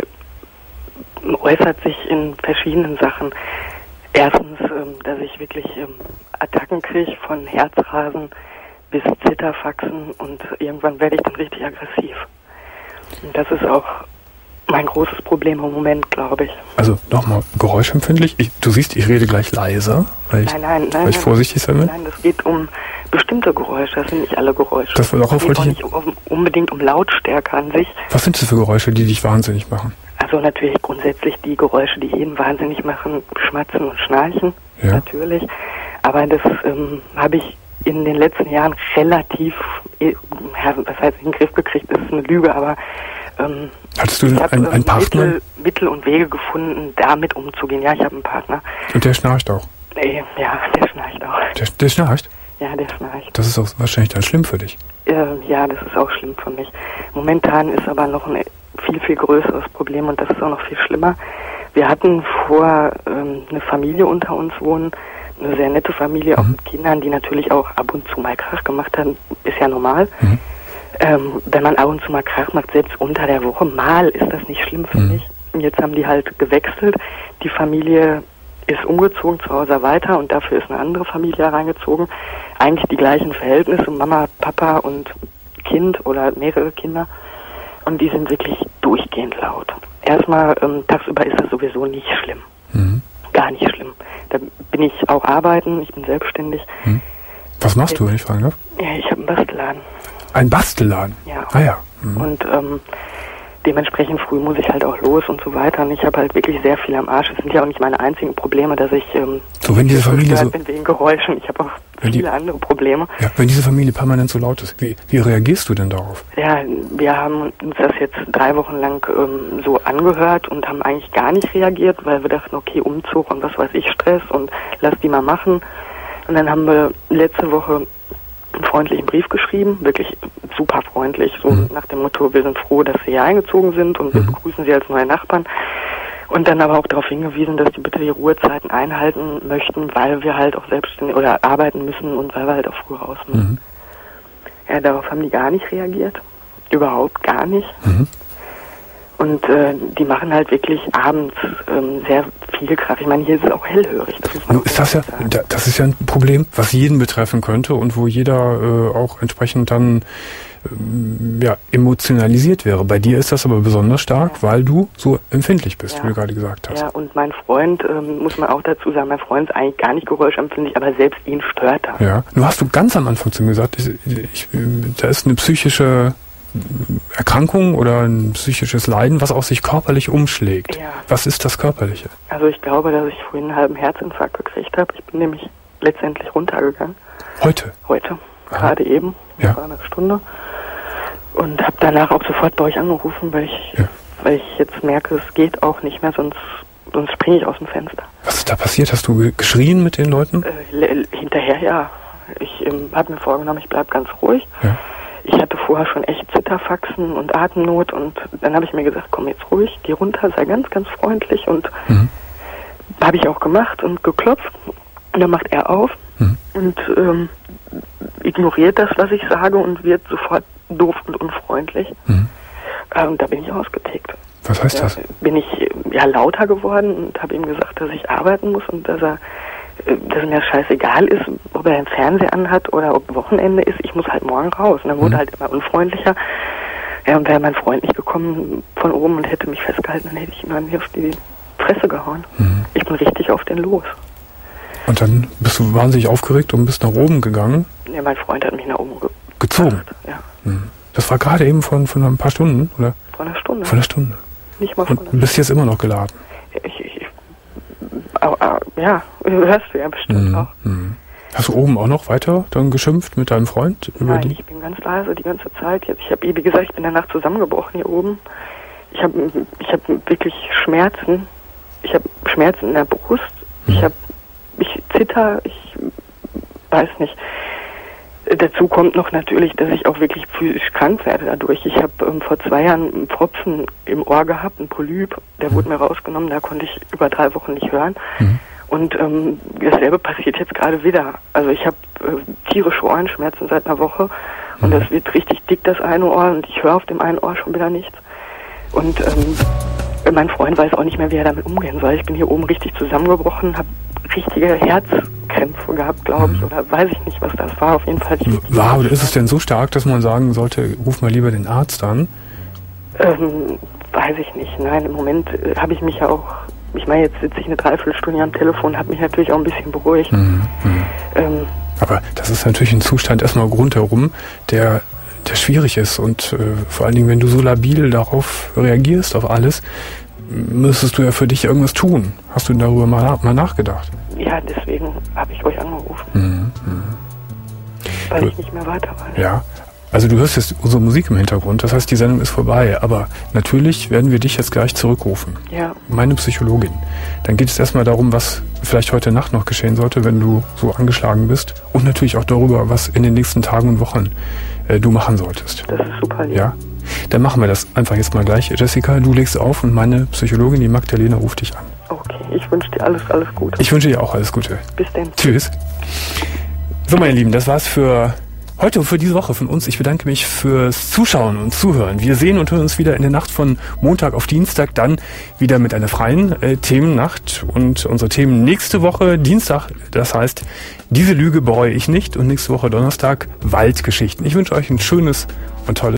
äußert sich in verschiedenen Sachen. Erstens, ähm, dass ich wirklich ähm, Attacken kriege von Herzrasen bis Zitterfaxen und irgendwann werde ich dann richtig aggressiv. Und das ist auch mein großes Problem im Moment, glaube ich. Also nochmal, geräuschempfindlich? Ich, du siehst, ich rede gleich leiser, weil ich, nein, nein, nein, weil ich vorsichtig sein will. Nein, das geht um bestimmte Geräusche, das sind nicht alle Geräusche. Das wird auch es geht auch ich nicht um, unbedingt um Lautstärke an sich. Was sind das für Geräusche, die dich wahnsinnig machen? Also natürlich grundsätzlich die Geräusche, die jeden wahnsinnig machen, Schmatzen und Schnarchen, ja. Natürlich. Aber das ähm, habe ich in den letzten Jahren relativ, ja, was heißt in den Griff gekriegt, das ist eine Lüge, aber ähm, hattest du ich habe einen, einen ähm, Partner? Mittel, Mittel und Wege gefunden, damit umzugehen. Ja, ich habe einen Partner. Und der schnarcht auch? Nee, ja, der schnarcht auch. Der, der schnarcht? Ja, der schnarcht. Das ist auch wahrscheinlich dann schlimm für dich. Äh, ja, das ist auch schlimm für mich. Momentan ist aber noch ein viel, viel größeres Problem und das ist auch noch viel schlimmer. Wir hatten vor, ähm, eine Familie unter uns wohnen, eine sehr nette Familie, mhm. auch mit Kindern, die natürlich auch ab und zu mal Krach gemacht haben, ist ja normal. Mhm. Ähm, wenn man ab und zu mal Krach macht, selbst unter der Woche, mal ist das nicht schlimm für mhm. mich. Und jetzt haben die halt gewechselt. Die Familie ist umgezogen, zu Hause weiter und dafür ist eine andere Familie hereingezogen. Eigentlich die gleichen Verhältnisse, Mama, Papa und Kind oder mehrere Kinder. Und die sind wirklich durchgehend laut. Erstmal, ähm, tagsüber ist das sowieso nicht schlimm. Mhm. Gar nicht schlimm. Da bin ich auch arbeiten, ich bin selbstständig. Mhm. Was machst du, wenn ich fragen darf? Ja, ich habe einen Bastelladen. Ein Bastelladen? Ja. Ah ja. Mhm. Und ähm, dementsprechend früh muss ich halt auch los und so weiter. Und ich habe halt wirklich sehr viel am Arsch. Es sind ja auch nicht meine einzigen Probleme, dass ich ähm, so, wenn diese Familie so bin wegen Geräuschen. Ich habe auch viele die, andere Probleme. Ja, wenn diese Familie permanent so laut ist, wie, wie reagierst du denn darauf? Ja, wir haben uns das jetzt drei Wochen lang ähm, so angehört und haben eigentlich gar nicht reagiert, weil wir dachten, okay, Umzug und was weiß ich, Stress und lass die mal machen. Und dann haben wir letzte Woche einen freundlichen Brief geschrieben, wirklich super freundlich, so mhm. nach dem Motto, wir sind froh, dass Sie hier eingezogen sind und wir mhm. begrüßen Sie als neue Nachbarn. Und dann aber auch darauf hingewiesen, dass die bitte die Ruhezeiten einhalten möchten, weil wir halt auch selbstständig oder arbeiten müssen und weil wir halt auch früh raus müssen. Mhm. Ja, darauf haben die gar nicht reagiert. Überhaupt gar nicht. Mhm. Und äh, die machen halt wirklich abends ähm, sehr viel Krach. Ich meine, hier ist es auch hellhörig. Das ist, Nun, ist das ja, das ist ja ein Problem, was jeden betreffen könnte und wo jeder äh, auch entsprechend dann äh, ja, emotionalisiert wäre. Bei dir ist das aber besonders stark, ja. weil du so empfindlich bist, ja. wie du gerade gesagt hast. Ja, und mein Freund, ähm, muss man auch dazu sagen, mein Freund ist eigentlich gar nicht geräuschempfindlich, aber selbst ihn stört das. Ja, du hast du ganz am Anfang zu mir gesagt, ich, ich, da ist eine psychische Erkrankung oder ein psychisches Leiden, was auch sich körperlich umschlägt. Ja. Was ist das Körperliche? Also ich glaube, dass ich vorhin einen halben Herzinfarkt gekriegt habe. Ich bin nämlich letztendlich runtergegangen. Heute? Heute, gerade eben, ja. vor einer Stunde. Und habe danach auch sofort bei euch angerufen, weil ich, ja. weil ich jetzt merke, es geht auch nicht mehr, sonst, sonst springe ich aus dem Fenster. Was ist da passiert? Hast du geschrien mit den Leuten? Äh, hinterher ja. Ich ähm, habe mir vorgenommen, ich bleibe ganz ruhig. Ja. Ich hatte vorher schon echt Zitterfaxen und Atemnot und dann habe ich mir gesagt, komm jetzt ruhig, geh runter, sei ganz, ganz freundlich und mhm. habe ich auch gemacht und geklopft und dann macht er auf mhm. und ähm, ignoriert das, was ich sage und wird sofort doof und unfreundlich. Mhm. Äh, und da bin ich ausgetickt. Was heißt da das? Bin ich ja lauter geworden und habe ihm gesagt, dass ich arbeiten muss und dass er dass mir scheißegal ist, ob er einen Fernseher anhat oder ob Wochenende ist, ich muss halt morgen raus. Und dann wurde mhm. halt immer unfreundlicher. Ja, und wäre mein Freund nicht gekommen von oben und hätte mich festgehalten, dann hätte ich ihm an mir auf die Fresse gehauen. Mhm. Ich bin richtig auf den los. Und dann bist du wahnsinnig aufgeregt und bist nach oben gegangen? Ja, mein Freund hat mich nach oben ge- gezogen. Gebracht, ja. Mhm. Das war gerade eben von, von ein paar Stunden, oder? Von einer Stunde. Von einer Stunde. Nicht mal von und bist jetzt immer noch geladen? Ich, ich, oh, oh, ja, hörst du ja bestimmt mhm. auch. Mhm. Hast du oben auch noch weiter dann geschimpft mit deinem Freund? Über Nein, die? ich bin ganz leise die ganze Zeit. Jetzt, ich habe, wie gesagt, ich bin danach zusammengebrochen hier oben. Ich habe ich hab wirklich Schmerzen. Ich habe Schmerzen in der Brust. Mhm. Ich habe, ich zitter, ich weiß nicht. Dazu kommt noch natürlich, dass ich auch wirklich physisch krank werde dadurch. Ich habe ähm, vor zwei Jahren einen Pfropfen im Ohr gehabt, einen Polyp, der mhm. wurde mir rausgenommen, da konnte ich über drei Wochen nicht hören. Mhm. Und ähm, dasselbe passiert jetzt gerade wieder. Also ich habe äh, tierische Ohrenschmerzen seit einer Woche und mhm. das wird richtig dick, das eine Ohr, und ich höre auf dem einen Ohr schon wieder nichts. Und ähm, mein Freund weiß auch nicht mehr, wie er damit umgehen soll. Ich bin hier oben richtig zusammengebrochen, habe richtige Herzkrämpfe gehabt, glaube ich, oder weiß ich nicht, was das war. Auf jeden Fall. War oder ist es denn so stark, dass man sagen sollte, ruf mal lieber den Arzt an? Ähm, weiß ich nicht. Nein, im Moment äh, habe ich mich ja auch, ich meine, jetzt sitze ich eine Dreiviertelstunde am Telefon, habe mich natürlich auch ein bisschen beruhigt. Mhm. Ähm, Aber das ist natürlich ein Zustand erstmal rundherum, der, der schwierig ist und äh, vor allen Dingen, wenn du so labil darauf reagierst, auf alles, müsstest du ja für dich irgendwas tun. Hast du darüber mal, mal nachgedacht? Ja, deswegen habe ich euch angerufen. Mhm, mh. Weil du, ich nicht mehr weiter weiß. Ja, also du hörst jetzt unsere Musik im Hintergrund, das heißt, die Sendung ist vorbei, aber natürlich werden wir dich jetzt gleich zurückrufen. Ja. Meine Psychologin. Dann geht es erstmal darum, was vielleicht heute Nacht noch geschehen sollte, wenn du so angeschlagen bist, und natürlich auch darüber, was in den nächsten Tagen und Wochen äh, du machen solltest. Das ist super lieb. Ja? Dann machen wir das einfach jetzt mal gleich. Jessica, du legst auf und meine Psychologin, die Magdalena, ruft dich an. Okay, ich wünsche dir alles, alles Gute. Ich wünsche dir auch alles Gute. Bis dann. Tschüss. So, meine Lieben, das war's für Heute für diese Woche von uns. Ich bedanke mich fürs Zuschauen und Zuhören. Wir sehen und hören uns wieder in der Nacht von Montag auf Dienstag, dann wieder mit einer freien äh, Themennacht. Und unsere Themen nächste Woche Dienstag, das heißt, diese Lüge bereue ich nicht. Und nächste Woche Donnerstag Waldgeschichten. Ich wünsche euch ein schönes und tolles